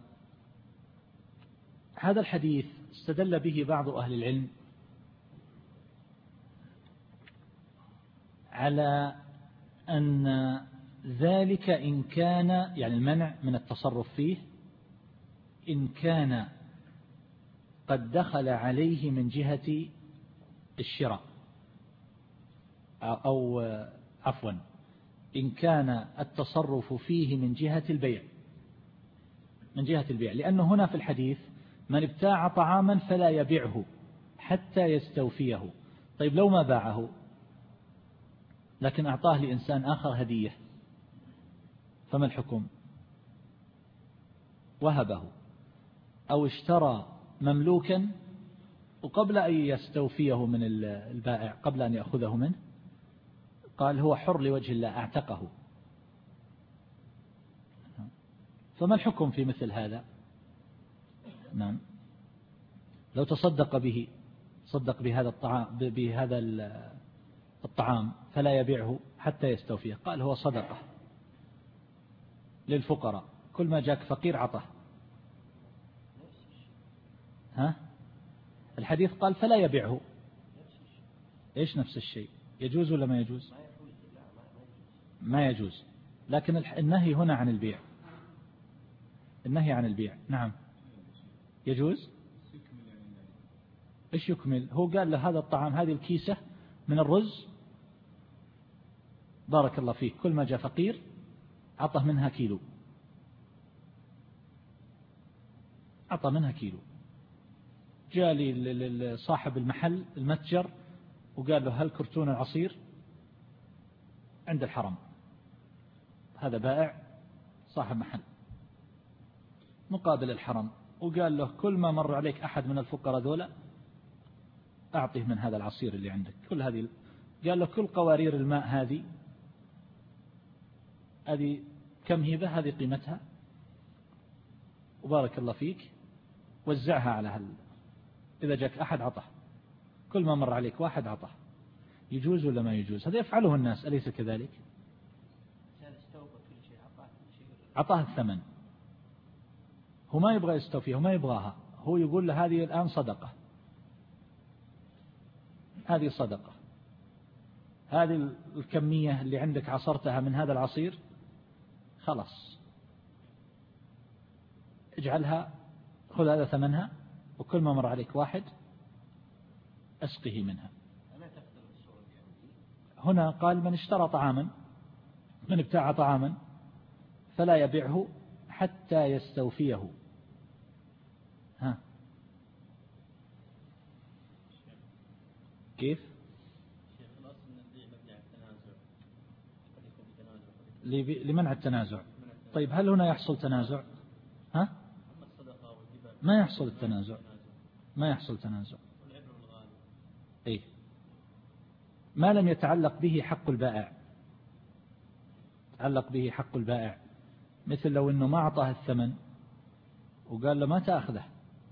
الحديث استدل به بعض أهل العلم على أن ذلك إن كان يعني المنع من التصرف فيه إن كان قد دخل عليه من جهة الشراء، أو عفوا إن كان التصرف فيه من جهة البيع من جهة البيع لأنه هنا في الحديث من ابتاع طعاما فلا يبيعه حتى يستوفيه. طيب لو ما باعه لكن أعطاه لإنسان آخر هدية فما الحكم؟ وهبه أو اشترى مملوكا وقبل أن يستوفيه من البائع قبل أن يأخذه منه قال هو حر لوجه الله أعتقه، فما الحكم في مثل هذا؟ نعم لو تصدق به صدق بهذا الطعام بهذا الطعام فلا يبيعه حتى يستوفيه، قال هو صدقة للفقراء، كل ما جاك فقير عطه. ها الحديث قال فلا يبيعه، إيش نفس الشيء؟ يجوز ولا ما يجوز؟ ما يجوز، لكن النهي هنا عن البيع، النهي عن البيع. نعم يجوز. إيش يكمل؟ هو قال له هذا الطعام هذه الكيسة من الرز بارك الله فيك، كل ما جاء فقير عطى منها كيلو، عطى منها كيلو. جاء لي صاحب المحل المتجر وقال له هل كرتون العصير عند الحرم، هذا بائع صاحب محل مقابل الحرم، وقال له كل ما مر عليك أحد من الفقراء ذولا أعطيه من هذا العصير اللي عندك، كل هذه. قال له كل قوارير الماء هذه هذه كم هي به، هذه قيمتها، وبارك الله فيك وزعها على هل إذا جاك أحد عطه، كل ما مر عليك واحد عطه. يجوز ولا ما يجوز؟ هذا يفعله الناس أليس كذلك؟ عطاه الثمن، هو ما يبغى يستوفيها وما يبغاها، هو يقول له هذه الآن صدقة، هذه صدقة، هذه الكمية اللي عندك عصرتها من هذا العصير خلاص اجعلها، خذ هذا ثمنها، وكل ما مر عليك واحد أسقه منها. هنا قال من اشترى طعاما من ابتاع طعاما فلا يبيعه حتى يستوفيه. ها كيف؟ لمنع التنازع. طيب هل هنا يحصل تنازع؟ ها؟ ما يحصل التنازع، ما يحصل تنازع. إيه؟ ما لم يتعلق به حق البائع، تعلق به حق البائع، مثل لو أنه ما أعطاه الثمن وقال له ما تأخذه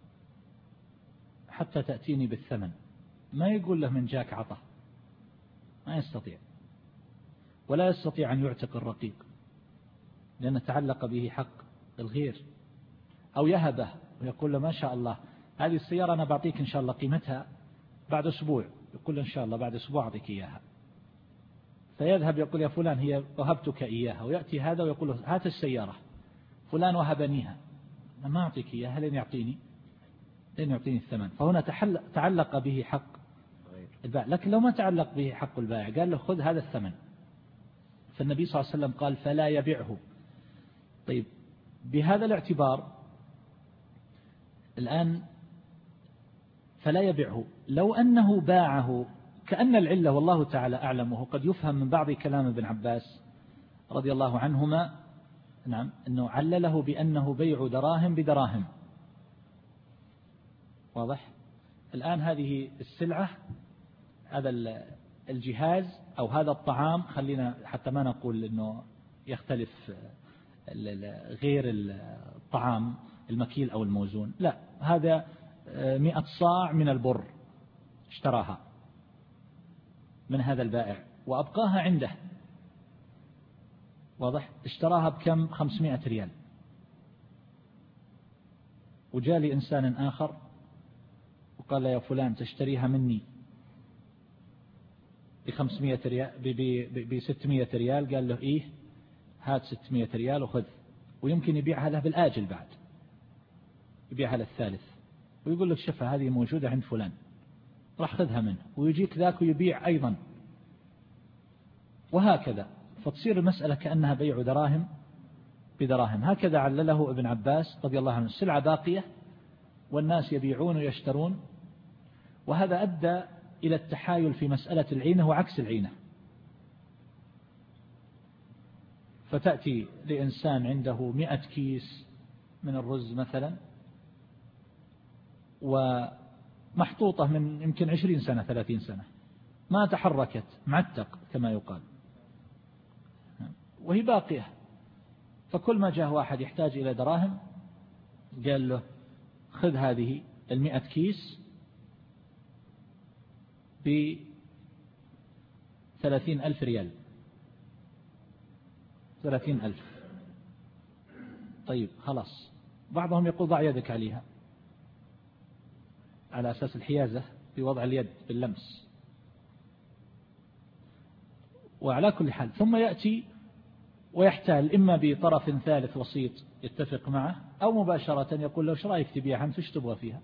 حتى تأتيني بالثمن، ما يقول له من جاك عطه، ما يستطيع، ولا يستطيع أن يعتق الرقيق لأن تعلق به حق الغير. أو يهبه ويقول له ما شاء الله هذه السيارة أنا بعطيك إن شاء الله قيمتها بعد أسبوع، يقول له إن شاء الله بعد أسبوع أعطيك إياها، فيذهب يقول يا فلان هي وهبتك إياها، ويأتي هذا ويقول له هات السيارة فلان وهبنيها، ما أعطيك إياها لين يعطيني لين يعطيني الثمن. فهنا تعلق به حق البائع. لكن لو ما تعلق به حق البائع قال له خذ هذا الثمن، فالنبي صلى الله عليه وسلم قال فلا يبيعه. طيب بهذا الاعتبار الآن فلا يبيعه، لو أنه باعه كأن العلة والله تعالى أعلم، وهو قد يفهم من بعض كلام ابن عباس رضي الله عنهما، نعم، أنه علله بأنه بيع دراهم بدراهم. واضح؟ الآن هذه السلعة، هذا الجهاز أو هذا الطعام، خلينا حتى ما نقول أنه يختلف غير الطعام المكيل أو الموزون، لا، هذا مئة صاع من البر اشتراها من هذا البائع وأبقاها عنده. واضح؟ اشتراها بكم؟ خمسمائة ريال. وجاء لي إنسان آخر وقال يا فلان تشتريها مني بخمسمائة ريال بستمائة ريال. قال له إيه، هات ستمائة ريال وخذ. ويمكن يبيعها له بالآجل بعد، يبيعها للثالث ويقول لك شوفها هذه موجودة عند فلان، راح خذها منه، ويجيك ذاك ويبيع أيضا، وهكذا. فتصير المسألة كأنها بيع دراهم بدراهم. هكذا علله ابن عباس رضي الله عنه. السلعة باقية والناس يبيعون ويشترون، وهذا أدى إلى التحايل في مسألة العينة وعكس العينة. فتأتي لإنسان عنده مئة كيس من الرز مثلا، ومحطوطة من يمكن عشرين سنة ثلاثين سنة ما تحركت، معتق كما يقال، وهي باقية. فكل ما جاء واحد يحتاج إلى دراهم قال له خذ هذه المئة كيس بثلاثين ألف ريال، ثلاثين ألف. طيب خلاص. بعضهم يقول ضع يدك عليها على أساس الحيازة بوضع اليد باللمس. وعلى كل حال ثم يأتي ويحتال إما بطرف ثالث وسيط يتفق معه، أو مباشرة يقول له ايش رأيك تبيعها، أنت ايش تبغى فيها؟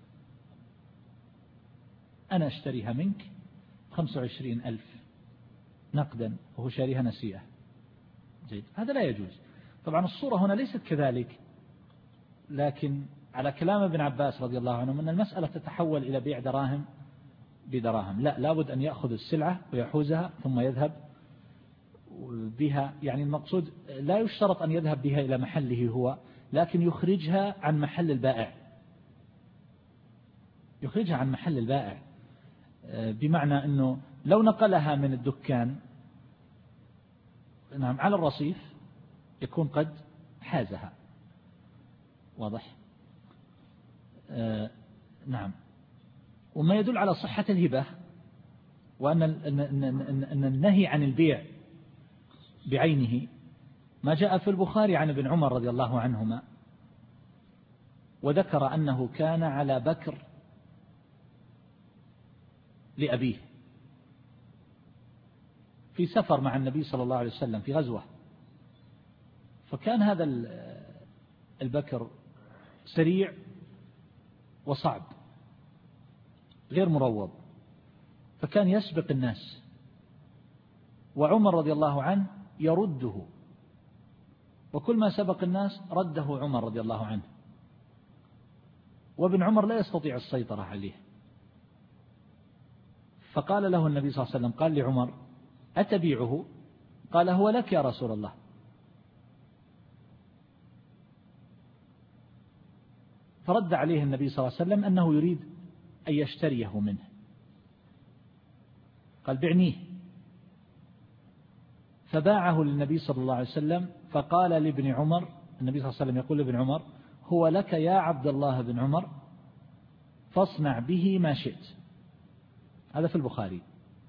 أنا أشتريها منك خمسة وعشرين ألف نقدا وهو شاريها نسيئة. جيد، هذا لا يجوز. طبعا الصورة هنا ليست كذلك، لكن على كلام ابن عباس رضي الله عنه أن المسألة تتحول إلى بيع دراهم بدراهم. لا، لابد أن يأخذ السلعة ويحوزها ثم يذهب بها. يعني المقصود لا يشترط أن يذهب بها إلى محله هو، لكن يخرجها عن محل البائع، يخرجها عن محل البائع، بمعنى أنه لو نقلها من الدكان نعم على الرصيف يكون قد حازها. واضح؟ آه نعم. وما يدل على صحة الهبة وأن أن النهي عن البيع بعينه ما جاء في البخاري عن ابن عمر رضي الله عنهما، وذكر أنه كان على بكر لأبيه في سفر مع النبي صلى الله عليه وسلم في غزوة، فكان هذا البكر سريع وصعب غير مروض، فكان يسبق الناس، وعمر رضي الله عنه يرده، وكل ما سبق الناس رده عمر رضي الله عنه، وابن عمر لا يستطيع السيطرة عليه. فقال له النبي صلى الله عليه وسلم، قال لعمر أتبيعه؟ قال هو لك يا رسول الله. فرد عليه النبي صلى الله عليه وسلم أنه يريد أن يشتريه منه، قال بعنيه. فباعه للنبي صلى الله عليه وسلم، فقال لابن عمر، النبي صلى الله عليه وسلم يقول لابن عمر هو لك يا عبد الله بن عمر فاصنع به ما شئت. هذا في البخاري.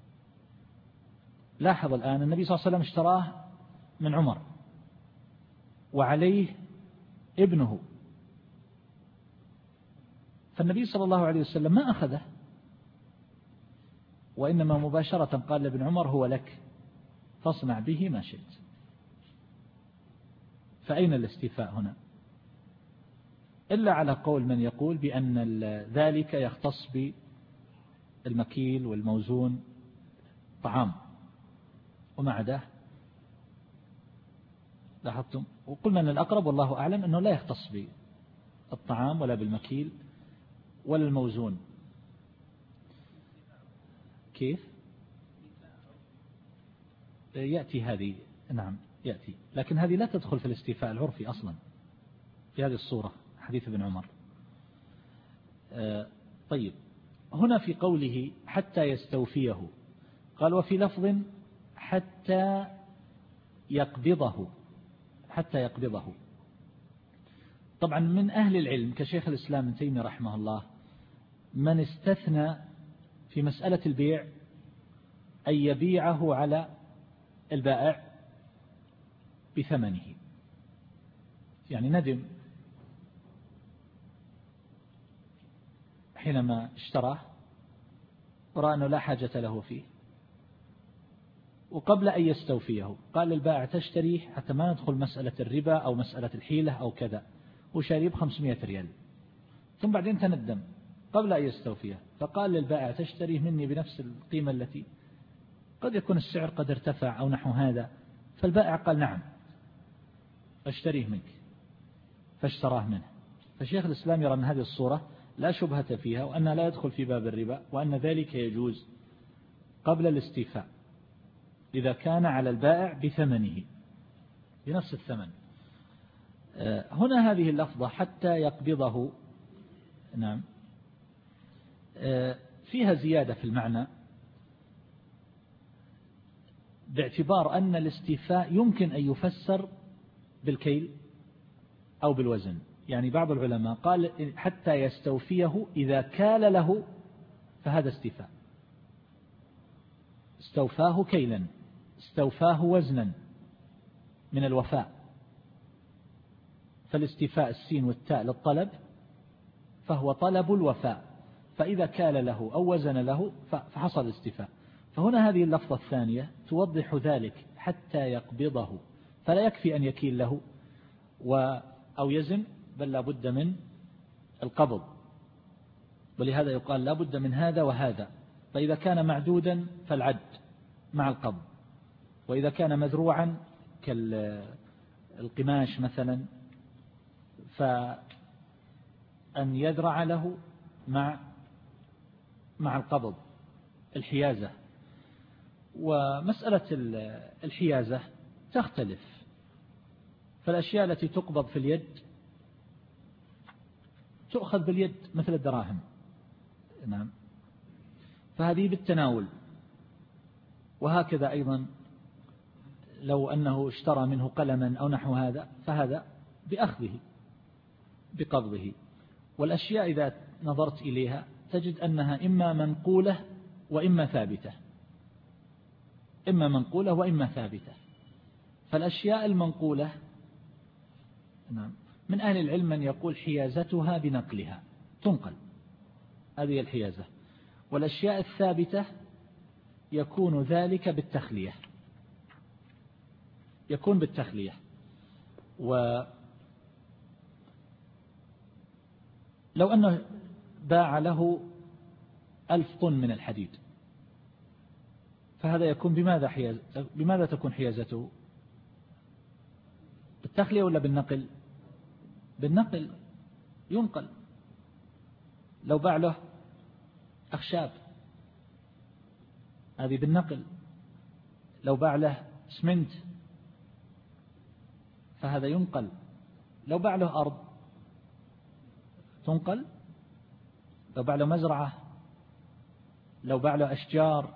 لاحظ الآن النبي صلى الله عليه وسلم اشتراه من عمر وعليه ابنه، فالنبي صلى الله عليه وسلم ما أخذه، وإنما مباشرة قال لابن عمر هو لك فاصنع به ما شئت. فأين الاستيفاء هنا؟ إلا على قول من يقول بأن ذلك يختص بالمكيل والموزون طعام، وما عداه لاحظتم. وقلنا أن الأقرب والله أعلم أنه لا يختص بالطعام ولا بالمكيل ولا الموزون. كيف؟ يأتي هذه، نعم يأتي، لكن هذه لا تدخل في الاستيفاء العرفي أصلا في هذه الصورة، حديث ابن عمر. طيب، هنا في قوله حتى يستوفيه قال وفي لفظ حتى يقبضه، حتى يقبضه. طبعا من أهل العلم كشيخ الإسلام ابن تيمية رحمه الله من استثنى في مسألة البيع أن يبيعه على البائع بثمنه، يعني ندم حينما اشتراه ورأى أنه لا حاجة له فيه، وقبل أن يستوفيه قال للبائع تشتريه حتى ما ندخل مسألة الربا أو مسألة الحيلة أو كذا، وشاريه بخمسمائة ريال، ثم بعدين تندم قبل أن يستوفيه فقال للبائع تشتريه مني بنفس القيمة التي قد يكون السعر قد ارتفع أو نحو هذا، فالبائع قال نعم اشتريه منك فاشتراه منه. فشيخ الإسلام يرى أن هذه الصورة لا شبهة فيها، وأنها لا يدخل في باب الربا، وأن ذلك يجوز قبل الاستيفاء إذا كان على البائع بثمنه بنفس الثمن. هنا هذه اللفظة حتى يقبضه، نعم، فيها زيادة في المعنى باعتبار أن الاستيفاء يمكن أن يفسر بالكيل أو بالوزن. يعني بعض العلماء قال حتى يستوفيه إذا كال له فهذا استيفاء، استوفاه كيلا، استوفاه وزنا من الوفاء، فالاستيفاء السين والتاء للطلب فهو طلب الوفاء، فإذا كال له أو وزن له فحصل الاستيفاء. فهنا هذه اللفظة الثانية توضح ذلك حتى يقبضه، فلا يكفي أن يكيل له أو يزن، بل لا بد من القبض، ولهذا يقال لا بد من هذا وهذا. فإذا كان معدودا فالعد مع القبض، وإذا كان مذروعا كالقماش مثلا فأن يذرع له مع مع القبض الحيازة. ومسألة الحيازة تختلف، فالأشياء التي تقبض في اليد تؤخذ باليد مثل الدراهم، نعم، فهذه بالتناول. وهكذا أيضا لو أنه اشترى منه قلما أو نحو هذا فهذا بأخذه بقبضه. والأشياء إذا نظرت إليها تجد أنها إما منقولة وإما ثابتة، إما منقولة وإما ثابتة. فالأشياء المنقولة، نعم، من أهل العلم من يقول حيازتها بنقلها تنقل، هذه الحيازة. والأشياء الثابتة يكون ذلك بالتخلية، يكون بالتخلية. ولو أنه باع له ألف طن من الحديد فهذا يكون بماذا حياز... بماذا تكون حيازته؟ بالتخلية ولا بالنقل؟ بالنقل، ينقل. لو باع له أخشاب هذه بالنقل، لو باع له اسمنت فهذا ينقل، لو باع له أرض تنقل، لو باع له مزرعة، لو باع له أشجار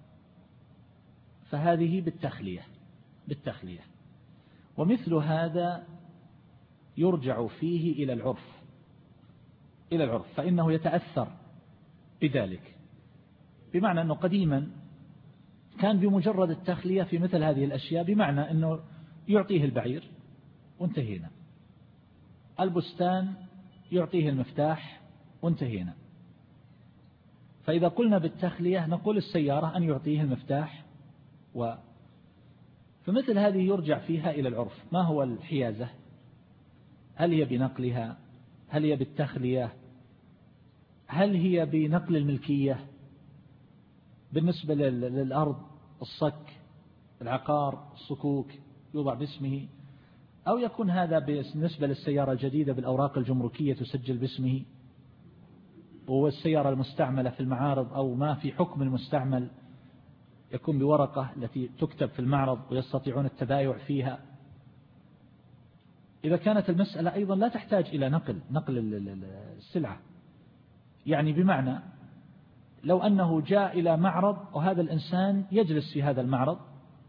فهذه بالتخلية بالتخلية. ومثل هذا يرجع فيه إلى العرف إلى العرف فإنه يتأثر بذلك، بمعنى أنه قديما كان بمجرد التخلية في مثل هذه الأشياء بمعنى أنه يعطيه البعير وانتهينا، البستان يعطيه المفتاح وانتهينا. فإذا قلنا بالتخلية نقول السيارة أن يعطيه المفتاح و فمثل هذه يرجع فيها إلى العرف. ما هو الحيازة؟ هل هي بنقلها؟ هل هي بالتخلية؟ هل هي بنقل الملكية؟ بالنسبة للأرض الصك العقار الصكوك يوضع باسمه، أو يكون هذا بالنسبة للسيارة الجديدة بالأوراق الجمركية تسجل باسمه، والسيارة المستعملة في المعارض أو ما في حكم المستعمل يكون بورقة التي تكتب في المعرض ويستطيعون التبايع فيها. إذا كانت المسألة أيضا لا تحتاج إلى نقل نقل السلعة، يعني بمعنى لو أنه جاء إلى معرض وهذا الإنسان يجلس في هذا المعرض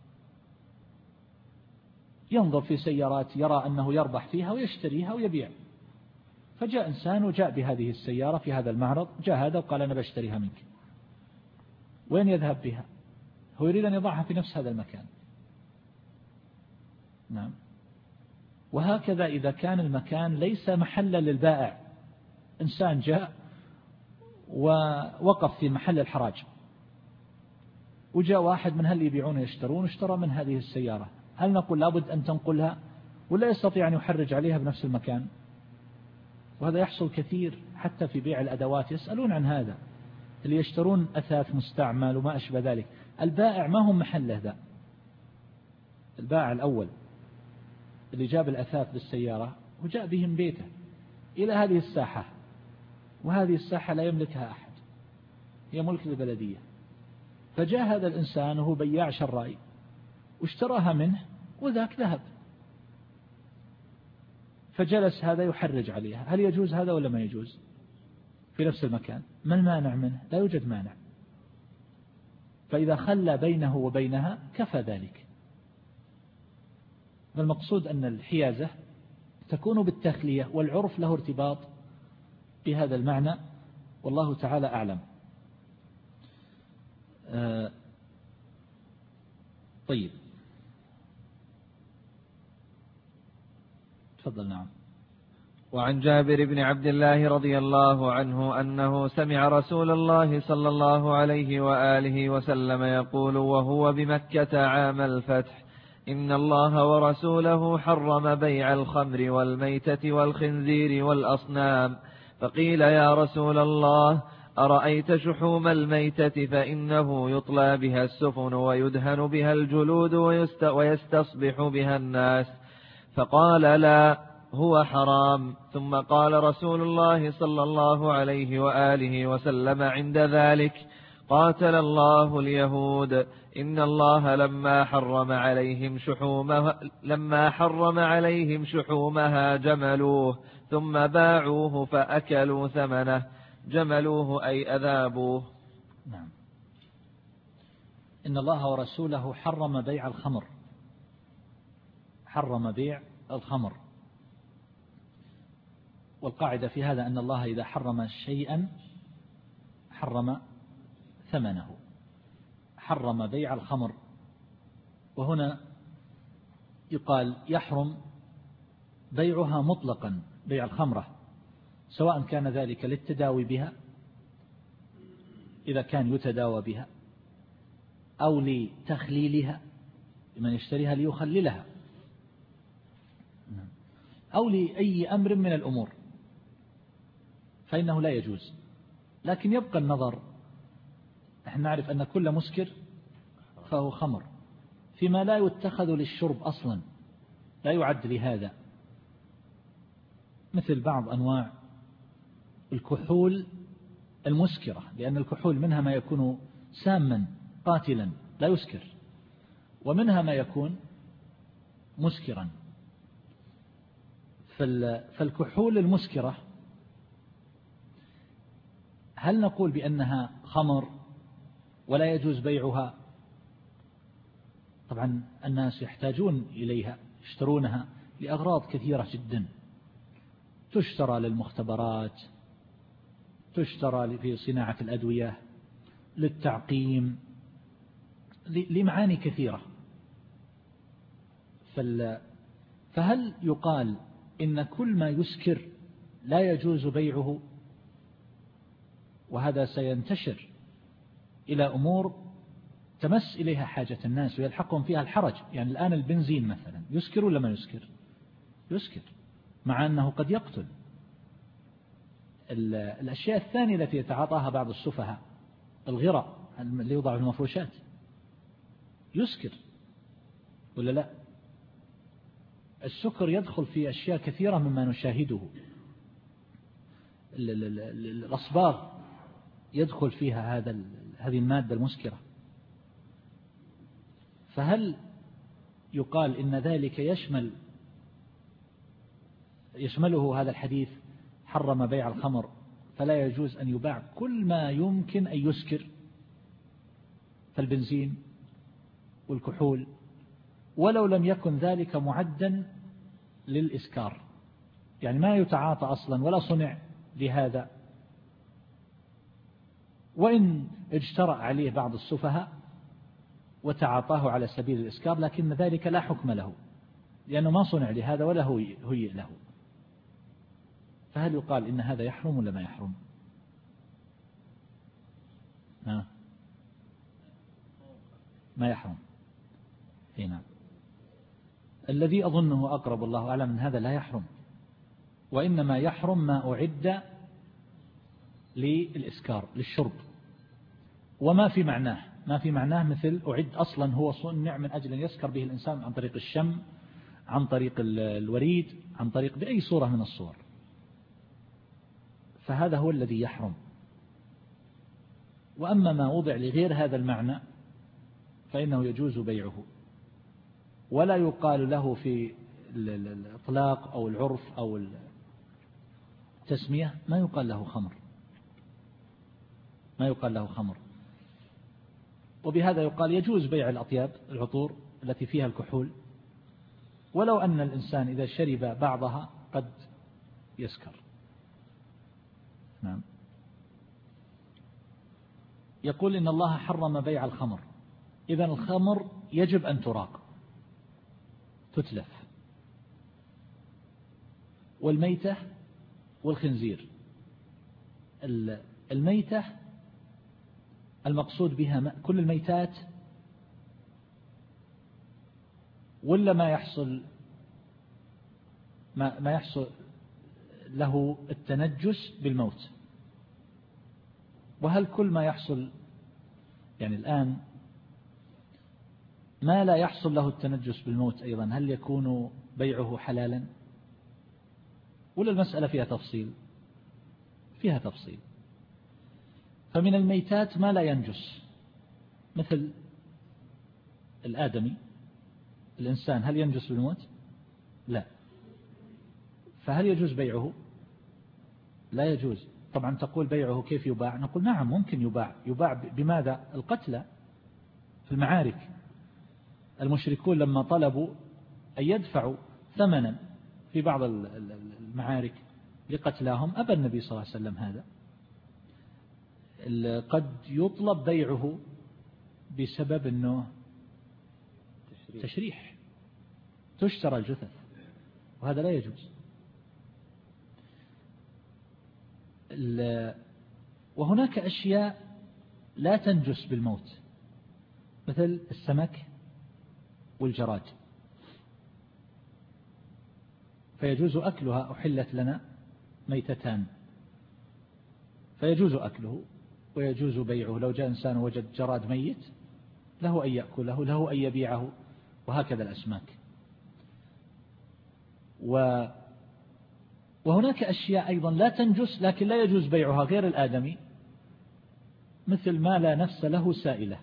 ينظر في سيارات يرى أنه يربح فيها ويشتريها ويبيع، فجاء إنسان وجاء بهذه السيارة في هذا المعرض، جاء هذا وقال أنا بشتريها منك، وين يذهب بها؟ هو يريد أن يضعها في نفس هذا المكان. نعم. وهكذا إذا كان المكان ليس محلا للبائع، إنسان جاء ووقف في محل الحراج وجاء واحد من هل يبيعون يشترون اشترى من هذه السيارة، هل نقول لابد أن تنقلها ولا يستطيع أن يحرج عليها بنفس المكان؟ وهذا يحصل كثير حتى في بيع الأدوات، يسألون عن هذا اللي يشترون أثاث مستعمل وما أشبه ذلك، البائع ما هم محله ذا، البائع الأول اللي جاب الأثاث بالسيارة وجاء بهم بيته إلى هذه الساحة، وهذه الساحة لا يملكها أحد، هي ملك البلدية، فجاء هذا الإنسان وهو بياع شراي واشتراها منه وذاك ذهب، فجلس هذا يحرج عليها، هل يجوز هذا ولا ما يجوز في نفس المكان؟ ما المانع منه؟ لا يوجد مانع، فإذا خلى بينه وبينها كفى ذلك. فالمقصود أن الحيازة تكون بالتخلية، والعرف له ارتباط بهذا المعنى، والله تعالى أعلم. آه طيب تفضل. نعم. وعن جابر بن عبد الله رضي الله عنه أنه سمع رسول الله صلى الله عليه وآله وسلم يقول وهو بمكة عام الفتح: إن الله ورسوله حرم بيع الخمر والميتة والخنزير والأصنام. فقيل يا رسول الله أرأيت شحوم الميتة فإنه يطلى بها السفن ويدهن بها الجلود ويستصبح بها الناس. فقال لا، هو حرام. ثم قال رسول الله صلى الله عليه وآله وسلم عند ذلك: قاتل الله اليهود، إن الله لما حرم عليهم شحومها لما حرم عليهم شحومها جملوه ثم باعوه فأكلوا ثمنه. جملوه أي أذابوه. نعم. إن الله ورسوله حرم بيع الخمر، حرم بيع الخمر. والقاعدة في هذا أن الله إذا حرم شيئا حرم ثمنه، حرم بيع الخمر. وهنا يقال يحرم بيعها مطلقا، بيع الخمرة، سواء كان ذلك للتداوي بها إذا كان يتداوى بها، أو لتخليلها لمن يشتريها ليخللها، أو لأي أمر من الأمور، فإنه لا يجوز. لكن يبقى النظر، نحن نعرف أن كل مسكر فهو خمر، فيما لا يتخذ للشرب أصلا، لا يعد لهذا، مثل بعض أنواع الكحول المسكرة، لأن الكحول منها ما يكون ساما قاتلا لا يسكر، ومنها ما يكون مسكرا. فالكحول المسكرة هل نقول بأنها خمر ولا يجوز بيعها؟ طبعا الناس يحتاجون إليها، يشترونها لأغراض كثيرة جدا، تشترى للمختبرات، تشترى في صناعة الأدوية، للتعقيم، لمعاني كثيرة. فهل يقال إن كل ما يسكر لا يجوز بيعه؟ وهذا سينتشر إلى أمور تمس إليها حاجة الناس ويلحقهم فيها الحرج. يعني الآن البنزين مثلا يسكر ولا ما يسكر؟ يسكر، مع أنه قد يقتل. الأشياء الثانية التي يتعاطاها بعض السفهاء، الغراء اللي يوضع في المفروشات، يسكر ولا لا؟ السكر يدخل في أشياء كثيرة مما نشاهده. الأصباغ يدخل فيها هذا هذه المادة المسكرة. فهل يقال إن ذلك يشمل يشمله هذا الحديث حرم بيع الخمر فلا يجوز أن يباع كل ما يمكن أن يسكر، فالبنزين والكحول، ولو لم يكن ذلك معدا للإسكار، يعني ما يتعاطى أصلا ولا صنع لهذا، وإن اجترأ عليه بعض السفهاء وتعاطاه على سبيل الإسكار، لكن ذلك لا حكم له لأنه ما صنع لهذا ولا هيئ له. فهل يقال إن هذا يحرم ولا ما يحرم؟ ها؟ ما يحرم. هنا الذي أظنه أقرب الله أعلم من هذا لا يحرم، وإنما يحرم ما أعد للإسكار للشرب، وما في معناه ما في معناه مثل أعد أصلا هو صنع من أجل أن يسكر به الإنسان عن طريق الشم، عن طريق الوريد، عن طريق بأي صورة من الصور، فهذا هو الذي يحرم. وأما ما وضع لغير هذا المعنى فإنه يجوز بيعه، ولا يقال له في الإطلاق أو العرف أو التسمية ما يقال له خمر، ما يقال له خمر. وبهذا يقال يجوز بيع الأطياب العطور التي فيها الكحول، ولو أن الإنسان إذا شرب بعضها قد يسكر. نعم. يقول إن الله حرم بيع الخمر، إذن الخمر يجب أن تراق تتلف، والميتة والخنزير. الميتة المقصود بها كل الميتات ولا ما يحصل ما ما يحصل له التنجس بالموت؟ وهل كل ما يحصل يعني الآن ما لا يحصل له التنجس بالموت أيضا هل يكون بيعه حلالا؟ ولا المسألة فيها تفصيل؟ فيها تفصيل. فمن الميتات ما لا ينجس مثل الآدمي، الإنسان هل ينجس بالموت؟ لا. فهل يجوز بيعه؟ لا يجوز. طبعا تقول بيعه كيف يباع؟ نقول نعم ممكن يباع. يباع بماذا؟ القتلى في المعارك. المشركون لما طلبوا أن يدفعوا ثمنا في بعض المعارك لقتلاهم أبى النبي صلى الله عليه وسلم هذا. قد يطلب بيعه بسبب أنه تشريح, تشريح. تشترى الجثث، وهذا لا يجوز. وهناك أشياء لا تنجس بالموت مثل السمك والجراد، فيجوز أكلها. أحلت لنا ميتتان فيجوز أكله ويجوز بيعه. لو جاء إنسان وجد جراد ميت له أن يأكله، له أن يبيعه، وهكذا الأسماك. و وهناك أشياء أيضا لا تنجس لكن لا يجوز بيعها غير الآدمي، مثل ما لا نفس له سائلة،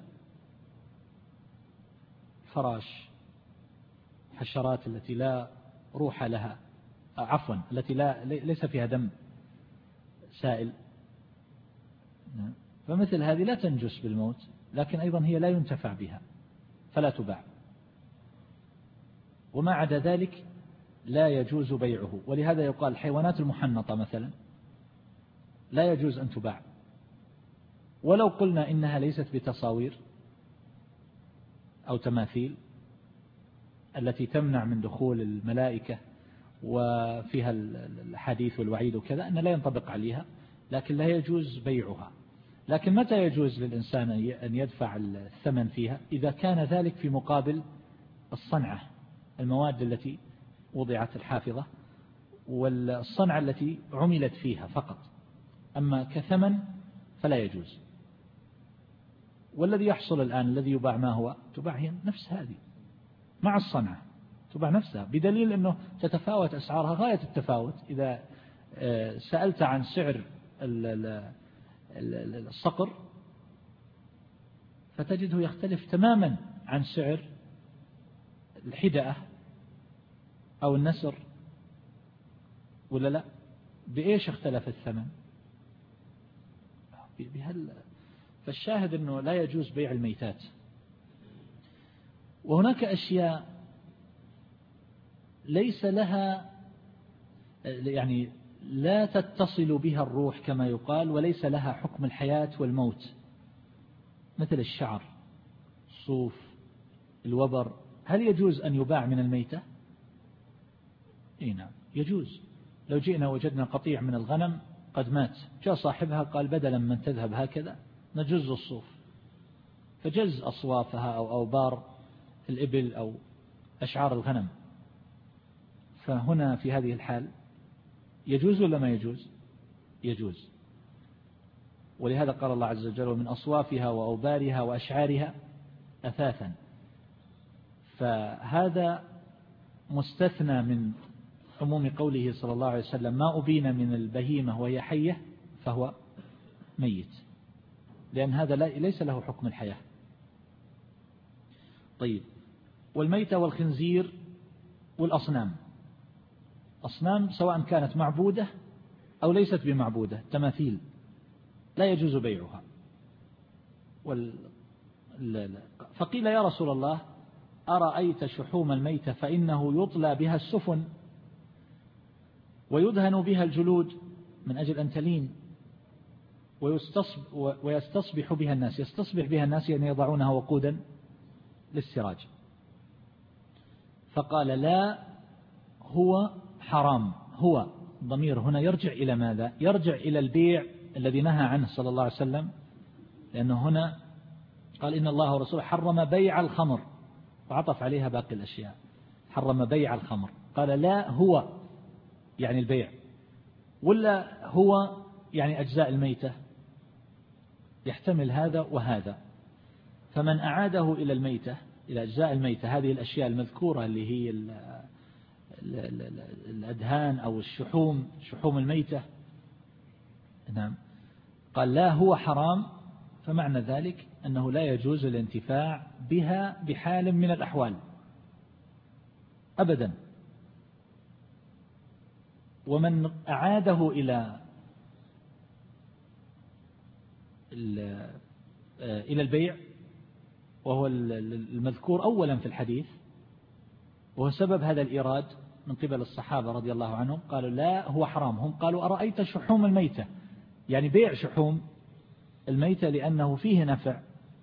فراش، حشرات التي لا روح لها، عفوا التي لا ليس فيها دم سائل، فمثل هذه لا تنجس بالموت لكن أيضا هي لا ينتفع بها فلا تباع. وما عدا ذلك لا يجوز بيعه. ولهذا يقال الحيوانات المحنطة مثلا لا يجوز أن تباع، ولو قلنا إنها ليست بتصاوير أو تماثيل التي تمنع من دخول الملائكة وفيها الحديث والوعيد وكذا، أن لا ينطبق عليها، لكن لا يجوز بيعها. لكن متى يجوز للإنسان أن يدفع الثمن فيها؟ إذا كان ذلك في مقابل الصنعة، المواد التي وضعت الحافظة والصنعة التي عملت فيها فقط، أما كثمن فلا يجوز. والذي يحصل الآن الذي يباع ما هو تباع هي نفس هذه مع الصنعة، تباع نفسها، بدليل أنه تتفاوت أسعارها غاية التفاوت. إذا سألت عن سعر الصقر فتجده يختلف تماما عن سعر الحدأة أو النسر، ولا لا؟ بإيش اختلف الثمن؟ بهل. فالشاهد أنه لا يجوز بيع الميتات. وهناك أشياء ليس لها يعني لا تتصل بها الروح كما يقال، وليس لها حكم الحياة والموت، مثل الشعر، الصوف، الوبر. هل يجوز أن يباع من الميتة؟ إيه نعم يجوز. لو جئنا وجدنا قطيع من الغنم قد مات، جاء صاحبها قال بدلا من تذهب هكذا نجز الصوف، فجز أصوافها أو أوبار الإبل أو أشعار الغنم. فهنا في هذه الحال يجوز ولا ما يجوز؟ يجوز. ولهذا قال الله عز وجل ومن أصوافها وأوبارها وأشعارها أثاثا. فهذا مستثنى من عموم قوله صلى الله عليه وسلم ما أبين من البهيمة وهي حية فهو ميت، لأن هذا ليس له حكم الحياة. طيب، والميتة والخنزير والأصنام، أصنام سواء كانت معبودة أو ليست بمعبودة، تماثيل لا يجوز بيعها. وال... فقيل يا رسول الله أرأيت شحوم الميتة فإنه يطلى بها السفن ويدهن بها الجلود من أجل أن تلين ويستصبح بها الناس. يستصبح بها الناس يعني يضعونها وقودا للسراج. فقال لا، هو حرام. هو ضمير هنا يرجع إلى ماذا؟ يرجع إلى البيع الذي نهى عنه صلى الله عليه وسلم، لأنه هنا قال إن الله ورسوله حرم بيع الخمر، وعطف عليها باقي الأشياء، حرم بيع الخمر. قال لا، هو يعني البيع، ولا هو يعني أجزاء الميتة، يحتمل هذا وهذا. فمن أعاده إلى الميتة، إلى أجزاء الميتة، هذه الأشياء المذكورة اللي هي الأدهان أو الشحوم، شحوم الميتة، نعم، قال لا، هو حرام. فمعنى ذلك أنه لا يجوز الانتفاع بها بحال من الأحوال أبدا. ومن أعاده إلى إلى البيع، وهو المذكور أولا في الحديث، وهو سبب هذا الإيراد من قبل الصحابة رضي الله عنهم، قالوا لا، هو حرام. هم قالوا أرأيت شحوم الميتة، يعني بيع شحوم الميتة لأنه فيه نفع.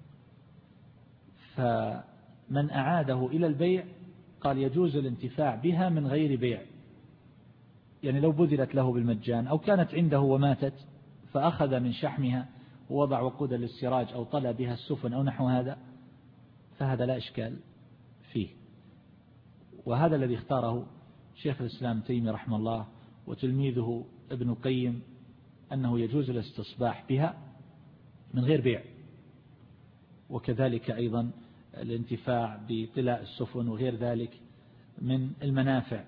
فمن أعاده إلى البيع قال يجوز الانتفاع بها من غير بيع، يعني لو بذلت له بالمجان أو كانت عنده وماتت فأخذ من شحمها ووضع وقودا للسراج أو طلى بها السفن أو نحو هذا، فهذا لا إشكال فيه. وهذا الذي اختاره شيخ الإسلام تيمي رحمه الله وتلميذه ابن القيم، أنه يجوز الاستصباح بها من غير بيع، وكذلك أيضا الانتفاع بطلاء السفن وغير ذلك من المنافع.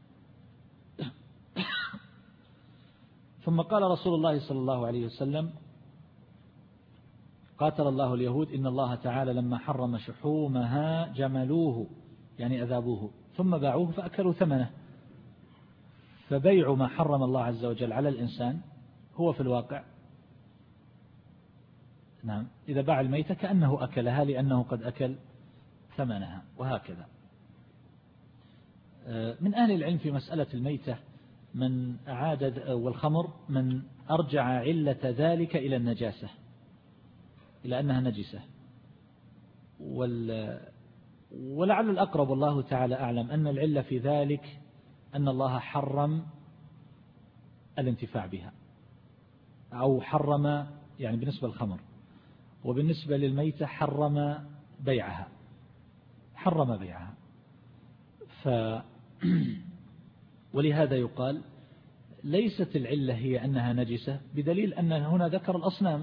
ثم قال رسول الله صلى الله عليه وسلم قاتل الله اليهود إن الله تعالى لما حرم شحومها جملوه، يعني أذابوه، ثم باعوه فأكلوا ثمنه. فبيع ما حرم الله عز وجل على الإنسان هو في الواقع، نعم، إذا باع الميتة كأنه أكلها لأنه قد أكل ثمنها، وهكذا. من أهل العلم في مسألة الميتة من أعاد والخمر من أرجع علة ذلك إلى النجاسة، إلى أنها نجسة. ولعل الأقرب والله تعالى أعلم أن العلة في ذلك أن الله حرم الانتفاع بها، أو حرم يعني بالنسبة للخمر، وبالنسبة للميتة حرم بيعها حرم بيعها ف ولهذا يقال ليست العلة هي أنها نجسة، بدليل أن هنا ذكر الأصنام،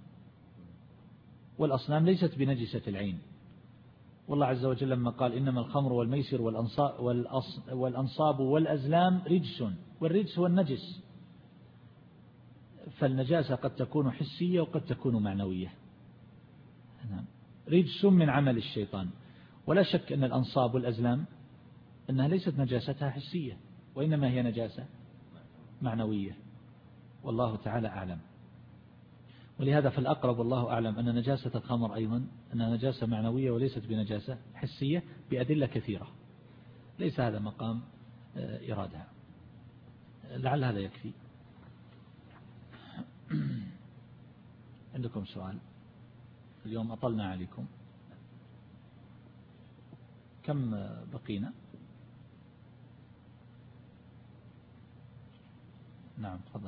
والأصنام ليست بنجسة العين. والله عز وجل لما قال إنما الخمر والميسر والأنصاب والأزلام رجس، والرجس هو النجس، فالنجاسة قد تكون حسية وقد تكون معنوية. رجس من عمل الشيطان، ولا شك أن الأنصاب والأزلام أنها ليست نجاستها حسية، وإنما هي نجاسة معنوية، والله تعالى أعلم. ولهذا فالأقرب والله أعلم أن نجاسة الخمر أيضا أنها نجاسة معنوية وليست بنجاسة حسية بأدلة كثيرة، ليس هذا مقام إرادها. لعل هذا يكفي. عندكم سؤال؟ اليوم أطلنا عليكم. كم بقينا؟ نعم تفضل.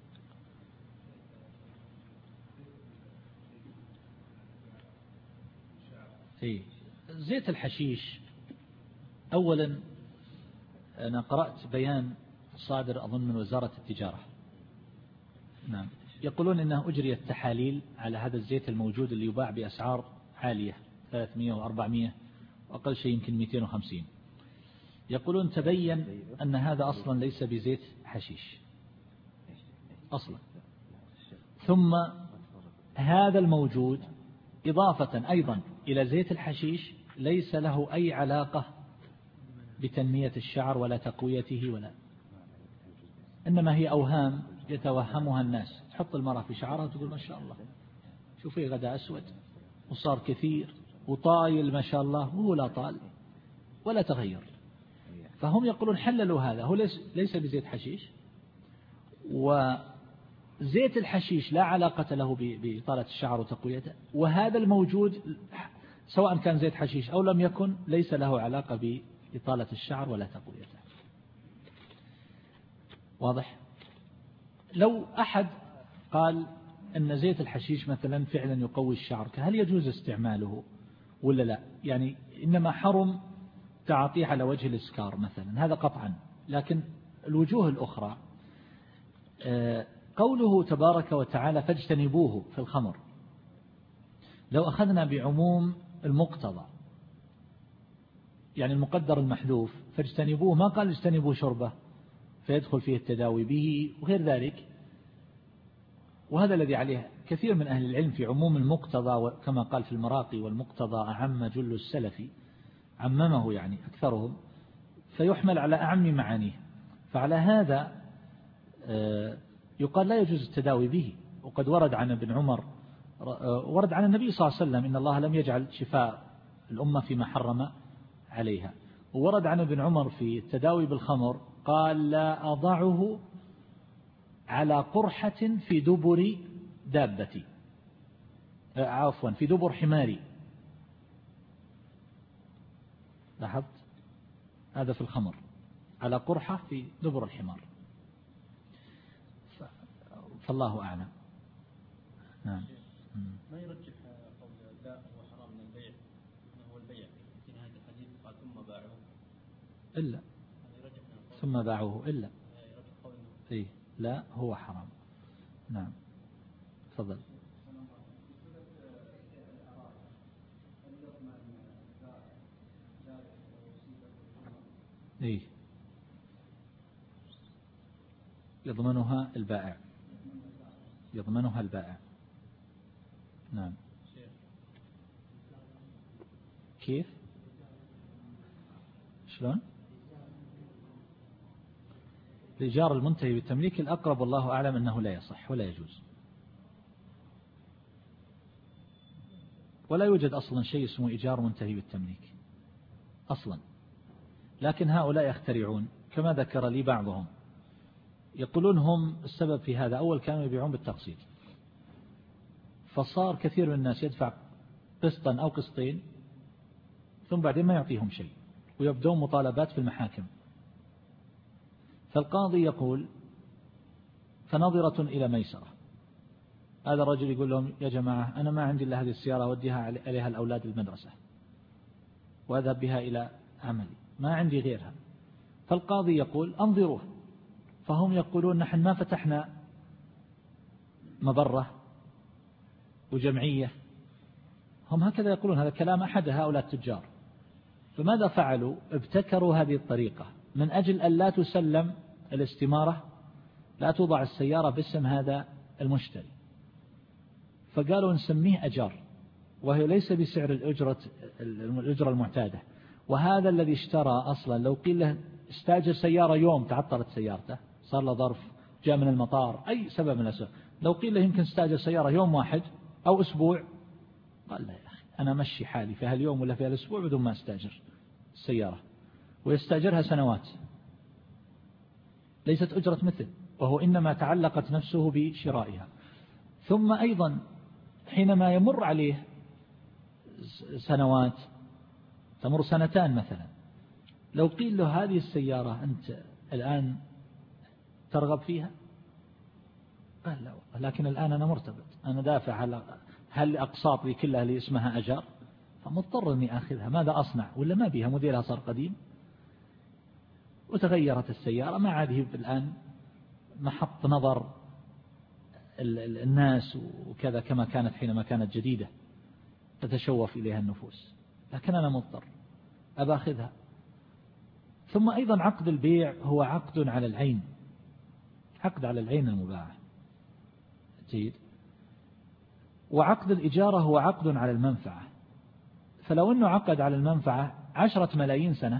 إيه زيت الحشيش، أولا أنا قرأت بيان صادر أظن من وزارة التجارة، نعم، يقولون إنه أجريت تحاليل على هذا الزيت الموجود اللي يباع بأسعار عالية ثلاثمائة وأربعمائة وأقل شيء يمكن مئتين وخمسين. يقولون تبين أن هذا أصلا ليس بزيت حشيش أصلا، ثم هذا الموجود إضافة أيضا إلى زيت الحشيش ليس له أي علاقة بتنمية الشعر ولا تقويته، ولا إنما هي أوهام يتوهمها الناس. تحط المرأة في شعرها وتقول ما شاء الله شوفي غدا أسود وصار كثير وطايل ما شاء الله، وهو لا طال ولا تغير. فهم يقولون حللوا هذا، هو ليس بزيت حشيش، وزيت الحشيش لا علاقة له بإطالة الشعر وتقويته، وهذا الموجود سواء كان زيت حشيش أو لم يكن ليس له علاقة بإطالة الشعر ولا تقويته. واضح؟ لو أحد قال أن زيت الحشيش مثلا فعلا يقوي الشعر، هل يجوز استعماله ولا لا؟ يعني إنما حرم تعاطيه على وجه الإسكار مثلا، هذا قطعا. لكن الوجوه الأخرى قوله تبارك وتعالى فاجتنبوه في الخمر، لو أخذنا بعموم المقتضى يعني المقدر المحذوف فاجتنبوه، ما قال اجتنبوا شربه فيدخل فيه التداوي به وغير ذلك. وهذا الذي عليه كثير من أهل العلم في عموم المقتضى، كما قال في المراقي والمقتضى أعم جل السلف، عممه يعني أكثرهم، فيحمل على أعم معانيه. فعلى هذا يقال لا يجوز التداوي به. وقد ورد عن ابن عمر، ورد عن النبي صلى الله عليه وسلم إن الله لم يجعل شفاء الأمة فيما حرم عليها. وورد عن ابن عمر في التداوي بالخمر قال لا أضعه على قرحة في دبر دابتي، عفوا في دبر حماري. لاحظت هذا في الخمر، على قرحة في دبر الحمار. فالله أعلم. نعم. ما يرجح قول لا هو حرام من البيع، انه هو البيع في نهاية الحديث قال ثم باعوه إلا ثم باعوه إلا إيه لا هو حرام. نعم تفضل. إيه يضمنها البائع، يضمنها البائع. نعم. كيف شلون؟ الإيجار المنتهي بالتمليك الأقرب والله أعلم أنه لا يصح ولا يجوز، ولا يوجد أصلا شيء اسمه إيجار منتهي بالتمليك أصلا. لكن هؤلاء يخترعون كما ذكر لي بعضهم، يقولون هم السبب في هذا. أول كانوا يبيعون بالتقسيط، فصار كثير من الناس يدفع قسطا أو قسطين ثم بعدين ما يعطيهم شيء ويبدون مطالبات في المحاكم. فالقاضي يقول فنظرة إلى ميسرة، هذا الرجل يقول لهم يا جماعة أنا ما عندي إلا هذه السيارة أوديها عليها الأولاد المدرسة وأذهب بها إلى عملي، ما عندي غيرها. فالقاضي يقول أنظروه، فهم يقولون نحن ما فتحنا مبرة وجمعية، هم هكذا يقولون، هذا كلام أحد هؤلاء التجار. فماذا فعلوا؟ ابتكروا هذه الطريقة من أجل أن لا تسلم الاستمارة، لا توضع السيارة باسم هذا المشتري، فقالوا نسميه أجار، وهي ليس بسعر الأجرة الأجرة المعتادة. وهذا الذي اشترى أصلا لو قيل له استاجر سيارة يوم تعطلت سيارته، صار له ظرف، جاء من المطار، أي سبب من الأسباب، لو قيل له يمكن استاجر سيارة يوم واحد أو أسبوع، قال لا يا أخي أنا مشي حالي في هاليوم ولا في هالأسبوع بدون ما استاجر السيارة، ويستاجرها سنوات، ليست أجرة مثل، وهو إنما تعلقت نفسه بشرائها. ثم أيضا حينما يمر عليه سنوات، تمر سنتان مثلا، لو قيل له هذه السيارة أنت الآن ترغب فيها، قال لا والله، لكن الآن أنا مرتبط، أنا دافع على هل أقساط لي كلها اللي اسمها أجار، فمضطر أني أخذها، ماذا أصنع؟ ولا ما بيها، موديلها صار قديم وتغيرت السيارة، ما عاد هي الآن محط نظر الناس وكذا كما كانت حينما كانت جديدة تتشوف إليها النفوس، لكن أنا مضطر أبا أخذها. ثم أيضا عقد البيع هو عقد على العين، عقد على العين المباعة، جيد. وعقد الإجارة هو عقد على المنفعة، فلو أنه عقد على المنفعة عشرة ملايين سنة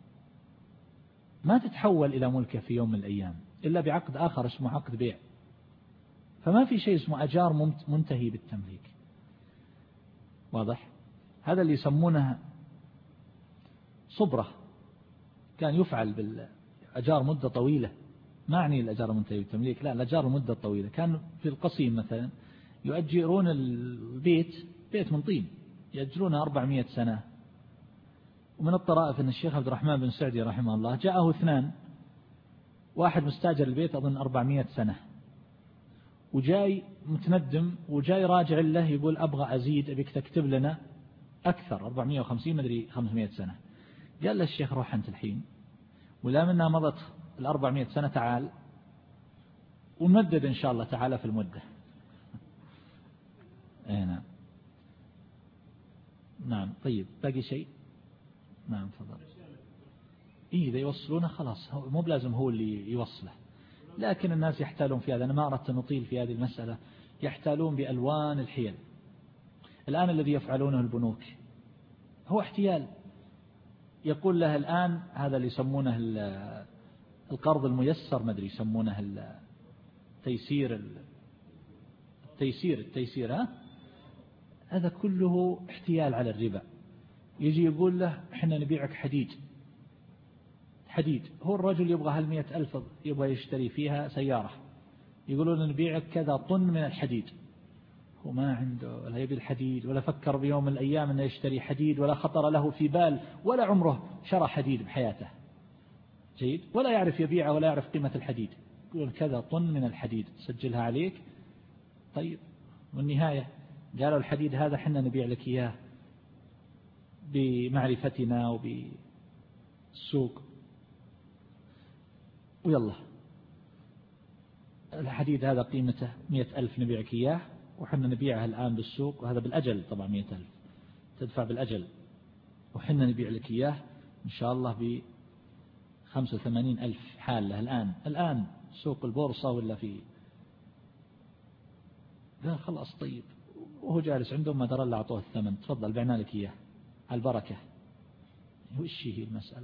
ما تتحول إلى ملكه في يوم من الأيام إلا بعقد آخر اسمه عقد بيع، فما في شيء اسمه أجار منتهي بالتمليك، واضح؟ هذا اللي يسمونه صبرة، كان يفعل بالأجار مدة طويلة، ما أعني الأجار المنتهي بالتمليك، لا، الأجار المدة الطويلة. كان في القصيم مثلا يؤجرون البيت، بيت من طين، يأجرونه أربعمائة سنة. ومن الطرائف أن الشيخ عبد الرحمن بن سعدي رحمه الله جاءه اثنان، واحد مستاجر البيت أظن أربعمائة سنة، وجاي متندم، وجاي راجع له يقول أبغى أزيد، أبيك تكتب لنا أكثر، أربعمائة وخمسين مدري خمسمائة سنة. قال له الشيخ روح أنت الحين، ولا منها مضت الأربعمائة سنة تعال ونمدد إن شاء الله تعالى في المدة. اي نعم. نعم طيب، باقي شيء؟ نعم تفضل. إيه إذا يوصلونه خلاص، مو بلازم هو اللي يوصله، لكن الناس يحتالون في هذا. أنا ما أردت أن نطيل في هذه المسألة، يحتالون بألوان الحيل. الآن الذي يفعلونه البنوك هو احتيال، يقول له الآن هذا اللي يسمونه القرض الميسر، ما أدري يسمونه التيسير التيسير التيسير ها؟ هذا كله احتيال على الربا. يجي يقول له احنا نبيعك حديد، حديد، هو الرجل يبغى هالمئة ألف يبغى يشتري فيها سيارة، يقولون نبيعك كذا طن من الحديد، هو ما عنده ولا يبي الحديد، ولا فكر بيوم من الأيام أنه يشتري حديد، ولا خطر له في بال، ولا عمره شرى حديد بحياته، جيد، ولا يعرف يبيعه ولا يعرف قيمة الحديد، يقول كذا طن من الحديد سجلها عليك. طيب، والنهاية قالوا الحديد هذا حنا نبيع لك إياه بمعرفتنا وبالسوق، ويلا الحديد هذا قيمته مئة ألف نبيعك إياه، وحنا نبيعه الآن بالسوق، وهذا بالأجل طبعا مئة ألف تدفع بالأجل، وحنا نبيع لك إياه إن شاء الله بخمسة وثمانين ألف حالة الآن الآن سوق البورصة ولا في. قال خلاص طيب، وهو جالس عندهم ما درى إلا أعطوه الثمن، تفضل بعنا لك إياه على البركة. وش هي المسألة؟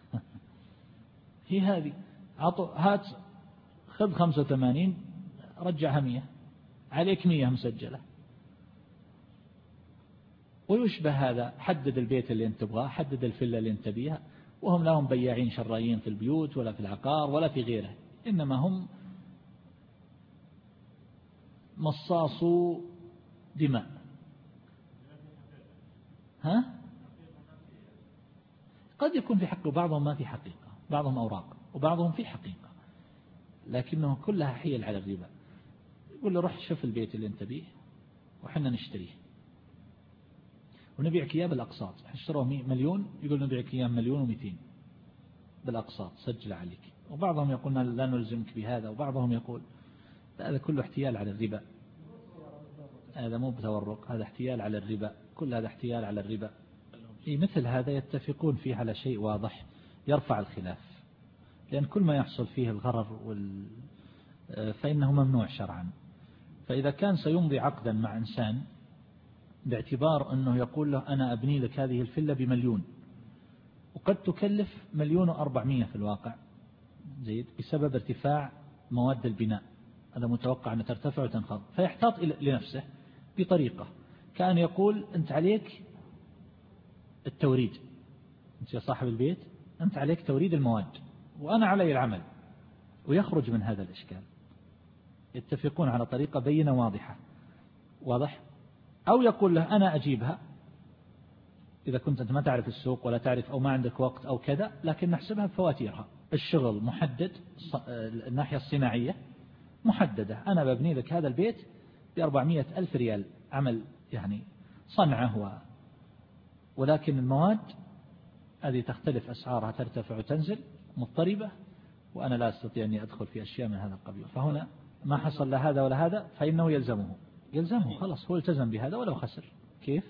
هي هذه، عطوا هات خذ خمسة وثمانين رجعها مية، عليك مية مسجلة. ويشبه هذا، حدد البيت اللي انت تبغاه، حدد الفيلا اللي انت تبيها، وهم لهم بياعين شرايين في البيوت ولا في العقار ولا في غيره، إنما هم مصاصو دماء. ها؟ قد يكون في حقيقة، بعضهم ما في حقيقة، بعضهم أوراق، وبعضهم في حقيقة، لكنه كلها حيل على الربا. يقول له روح شوف البيت اللي انت بيه وحنا نشتريه ونبيعك إياه بالأقساط. اشتروه مليون، يقول نبيعك إياه مليون ومئتين بالأقساط، سجل عليك. وبعضهم يقول لا نلزمك بهذا، وبعضهم يقول هذا كله احتيال على الربا، هذا مو بتورق، هذا احتيال على الربا، كل هذا احتيال على الربا. مثل هذا يتفقون فيه على شيء واضح يرفع الخلاف، لأن كل ما يحصل فيه الغرر وال... فإنه ممنوع شرعا. فإذا كان سيمضي عقدا مع إنسان باعتبار أنه يقول له أنا أبني لك هذه الفيلا بمليون، وقد تكلف مليون وأربعمية في الواقع، جيد، بسبب ارتفاع مواد البناء، هذا متوقع أن ترتفع وتنخفض، فيحتاط لنفسه بطريقة كان يقول أنت عليك التوريد، أنت يا صاحب البيت أنت عليك توريد المواد وأنا علي العمل، ويخرج من هذا الإشكال. يتفقون على طريقة بينة واضحة، واضح. أو يقول له أنا أجيبها إذا كنت أنت ما تعرف السوق ولا تعرف أو ما عندك وقت أو كذا، لكن نحسبها بفواتيرها، الشغل محدد، الناحية الصناعية محددة، أنا ببني لك هذا البيت بأربعمائة ألف ريال عمل يعني صنعه و... ولكن المواد هذه تختلف أسعارها، ترتفع وتنزل مضطربة، وأنا لا أستطيع أن أدخل في أشياء من هذا القبيل. فهنا ما حصل لا هذا ولا هذا، فإنه يلزمه يلزمه خلاص، هو التزم بهذا ولو خسر. كيف؟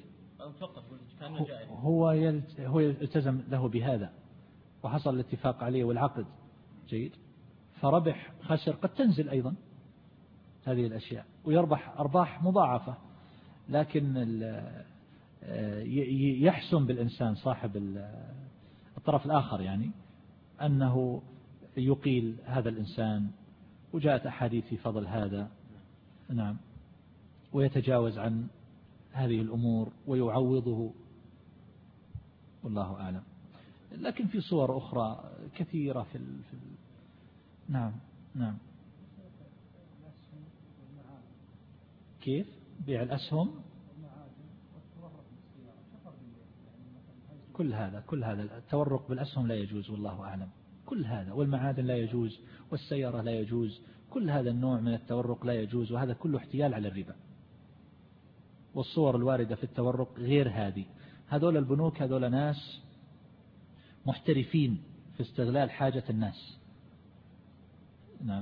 هو هو يلتزم له بهذا وحصل الاتفاق عليه والعقد، جيد، فربح خسر قد تنزل أيضا هذه الأشياء ويربح أرباح مضاعفة. لكن يحسن بالإنسان صاحب الطرف الآخر يعني أنه يقيل هذا الإنسان، وجاءت أحاديث في فضل هذا، نعم، ويتجاوز عن هذه الأمور ويعوضه، والله أعلم. لكن في صور أخرى كثيرة في, ال... في ال... نعم نعم. كيف بيع الأسهم؟ كل هذا كل هذا التورق بالأسهم لا يجوز والله أعلم، كل هذا، والمعادن لا يجوز، والسيارة لا يجوز، كل هذا النوع من التورق لا يجوز، وهذا كله احتيال على الربا. والصور الواردة في التورق غير هذه. هذول البنوك هذول ناس محترفين في استغلال حاجة الناس، نعم،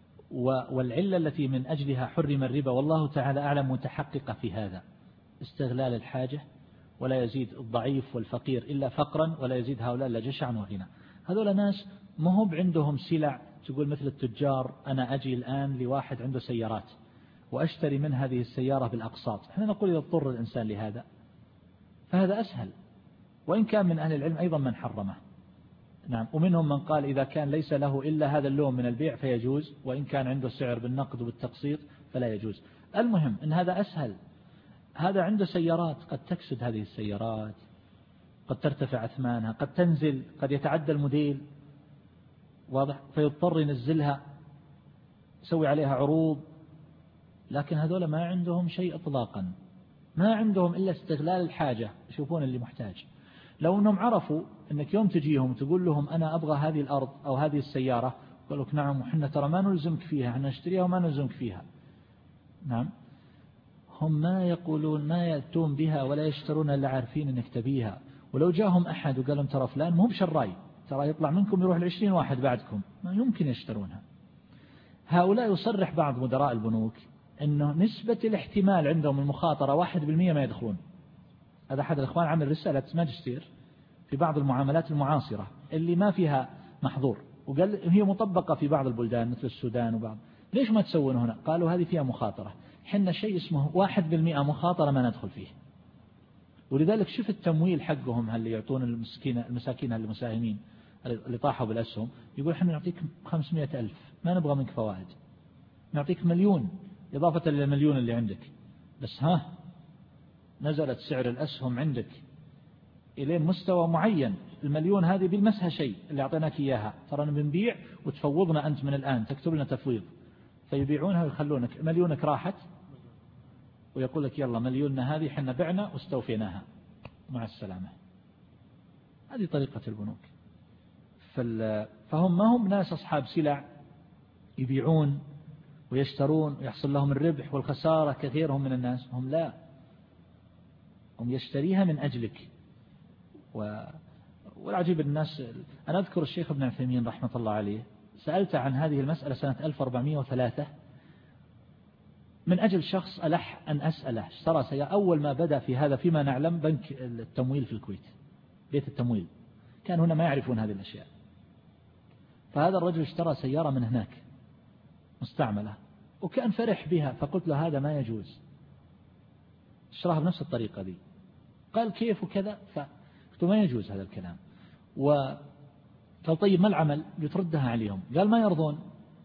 والعلة التي من أجلها حرم الربا والله تعالى أعلم متحققة في هذا، استغلال الحاجة، ولا يزيد الضعيف والفقير إلا فقرا، ولا يزيد هؤلاء إلا جشعا وغنى. هذول ناس مهب عندهم سلع، تقول مثل التجار، أنا أجي الآن لواحد عنده سيارات وأشتري من هذه السيارة بالأقساط، احنا نقول إذا اضطر الإنسان لهذا فهذا أسهل، وإن كان من أهل العلم أيضا من حرمه، نعم، ومنهم من قال إذا كان ليس له إلا هذا اللون من البيع فيجوز، وإن كان عنده سعر بالنقد وبالتقسيط فلا يجوز. المهم أن هذا أسهل. هذا عنده سيارات قد تكسد هذه السيارات، قد ترتفع أثمانها، قد تنزل، قد يتعدى الموديل، واضح، فيضطر ينزلها، يسوي عليها عروض. لكن هذول ما عندهم شيء إطلاقا، ما عندهم إلا استغلال الحاجة، يشوفون اللي محتاج. لو أنهم عرفوا أنك يوم تجيهم تقول لهم أنا أبغى هذه الأرض أو هذه السيارة، قالوا لك نعم وحنا ترى ما نلزمك فيها، احنا نشتريها وما نلزمك فيها، نعم، هم ما يقولون، ما يأتون بها ولا يشترون إلا عارفين أنك تبيها. ولو جاهم أحد وقال لهم ترى فلان مو بشراي، ترى يطلع منكم يروح العشرين واحد بعدكم، ما يمكن يشترونها. هؤلاء يصرح بعض مدراء البنوك أنه نسبة الاحتمال عندهم المخاطرة واحد بالمئة ما يدخلون. هذا أحد الأخوان عمل رسالة ماجستير في بعض المعاملات المعاصرة اللي ما فيها محظور، وقال هي مطبقة في بعض البلدان مثل السودان وبعض، ليش ما تسوون هنا؟ قالوا هذه فيها مخاطرة، حنا شيء اسمه واحد بالمئة مخاطرة ما ندخل فيه. ولذلك شوف التمويل حقهم اللي يعطون المسكين المساكين المساهمين اللي طاحوا بالأسهم، يقول احنا نعطيك خمسمائة ألف ما نبغى منك فوائد، نعطيك مليون إضافة للمليون اللي عندك، بس ها نزلت سعر الأسهم عندك إلى مستوى معين، المليون هذه بالمسها شيء اللي أعطيناك إياها، ترى بنبيع وتفوضنا أنت من الآن، تكتب لنا تفويض، فيبيعونها ويخلونك مليونك راحت، ويقول لك يلا مليوننا هذه حنا بعنا واستوفيناها مع السلامة. هذه طريقة البنوك. فهم ما هم ناس أصحاب سلع يبيعون ويشترون ويحصل لهم الربح والخسارة كثيرهم من الناس، هم لا، هم يشتريها من أجلك. و... والعجيب الناس، أنا أذكر الشيخ ابن عثيمين رحمة الله عليه سألت عن هذه المسألة سنة ألف وأربعمائة وثلاثة من أجل شخص ألح أن أسأله، اشترى سيارة أول ما بدأ في هذا فيما نعلم بنك التمويل في الكويت، بيت التمويل، كان هنا ما يعرفون هذه الأشياء. فهذا الرجل اشترى سيارة من هناك مستعملة وكان فرح بها، فقلت له هذا ما يجوز، اشتراها بنفس الطريقة دي. قال كيف وكذا، فقلت ما يجوز هذا الكلام. وقال طيب ما العمل؟ يتردها عليهم. قال ما يرضون.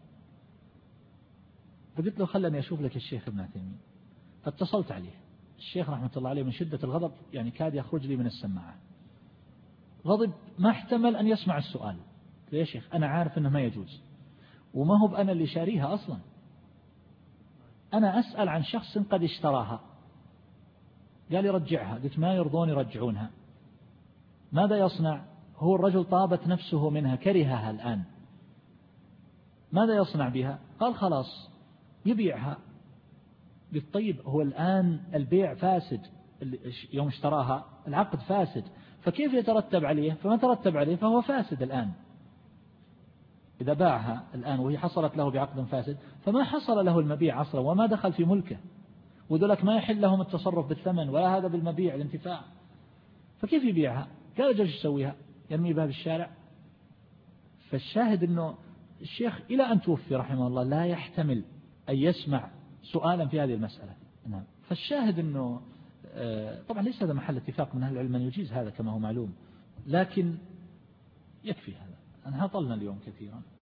فقلت له خلني أشوف لك الشيخ ابن عثيمين. فاتصلت عليه الشيخ رحمة الله عليه من شدة الغضب يعني كاد يخرج لي من السماعة، غضب ما احتمل أن يسمع السؤال. قلت له يا شيخ أنا عارف أنه ما يجوز وما هو بأنا اللي شاريها أصلا، أنا أسأل عن شخص قد اشتراها. قال يرجعها. قلت ما يرضون يرجعونها. ماذا يصنع؟ هو الرجل طابت نفسه منها كرهها الآن، ماذا يصنع بها؟ قال خلاص يبيعها. قلت طيب هو الآن البيع فاسد، يوم اشتراها العقد فاسد، فكيف يترتب عليه؟ فما ترتب عليه فهو فاسد الآن. إذا باعها الآن وهي حصلت له بعقد فاسد فما حصل له المبيع أصلا وما دخل في ملكه، وذلك ما يحل لهم التصرف بالثمن ولا هذا بالمبيع الانتفاع، فكيف يبيعها؟ قال جالس يسويها يرمي بها بالشارع. فالشاهد أنه الشيخ إلى أن توفي رحمه الله لا يحتمل أن يسمع سؤالا في هذه المسألة. نعم. فالشاهد أنه طبعا ليس هذا محل اتفاق من أهل العلم أن يجيز هذا كما هو معلوم، لكن يكفي هذا. أنها طلنا اليوم كثيرا.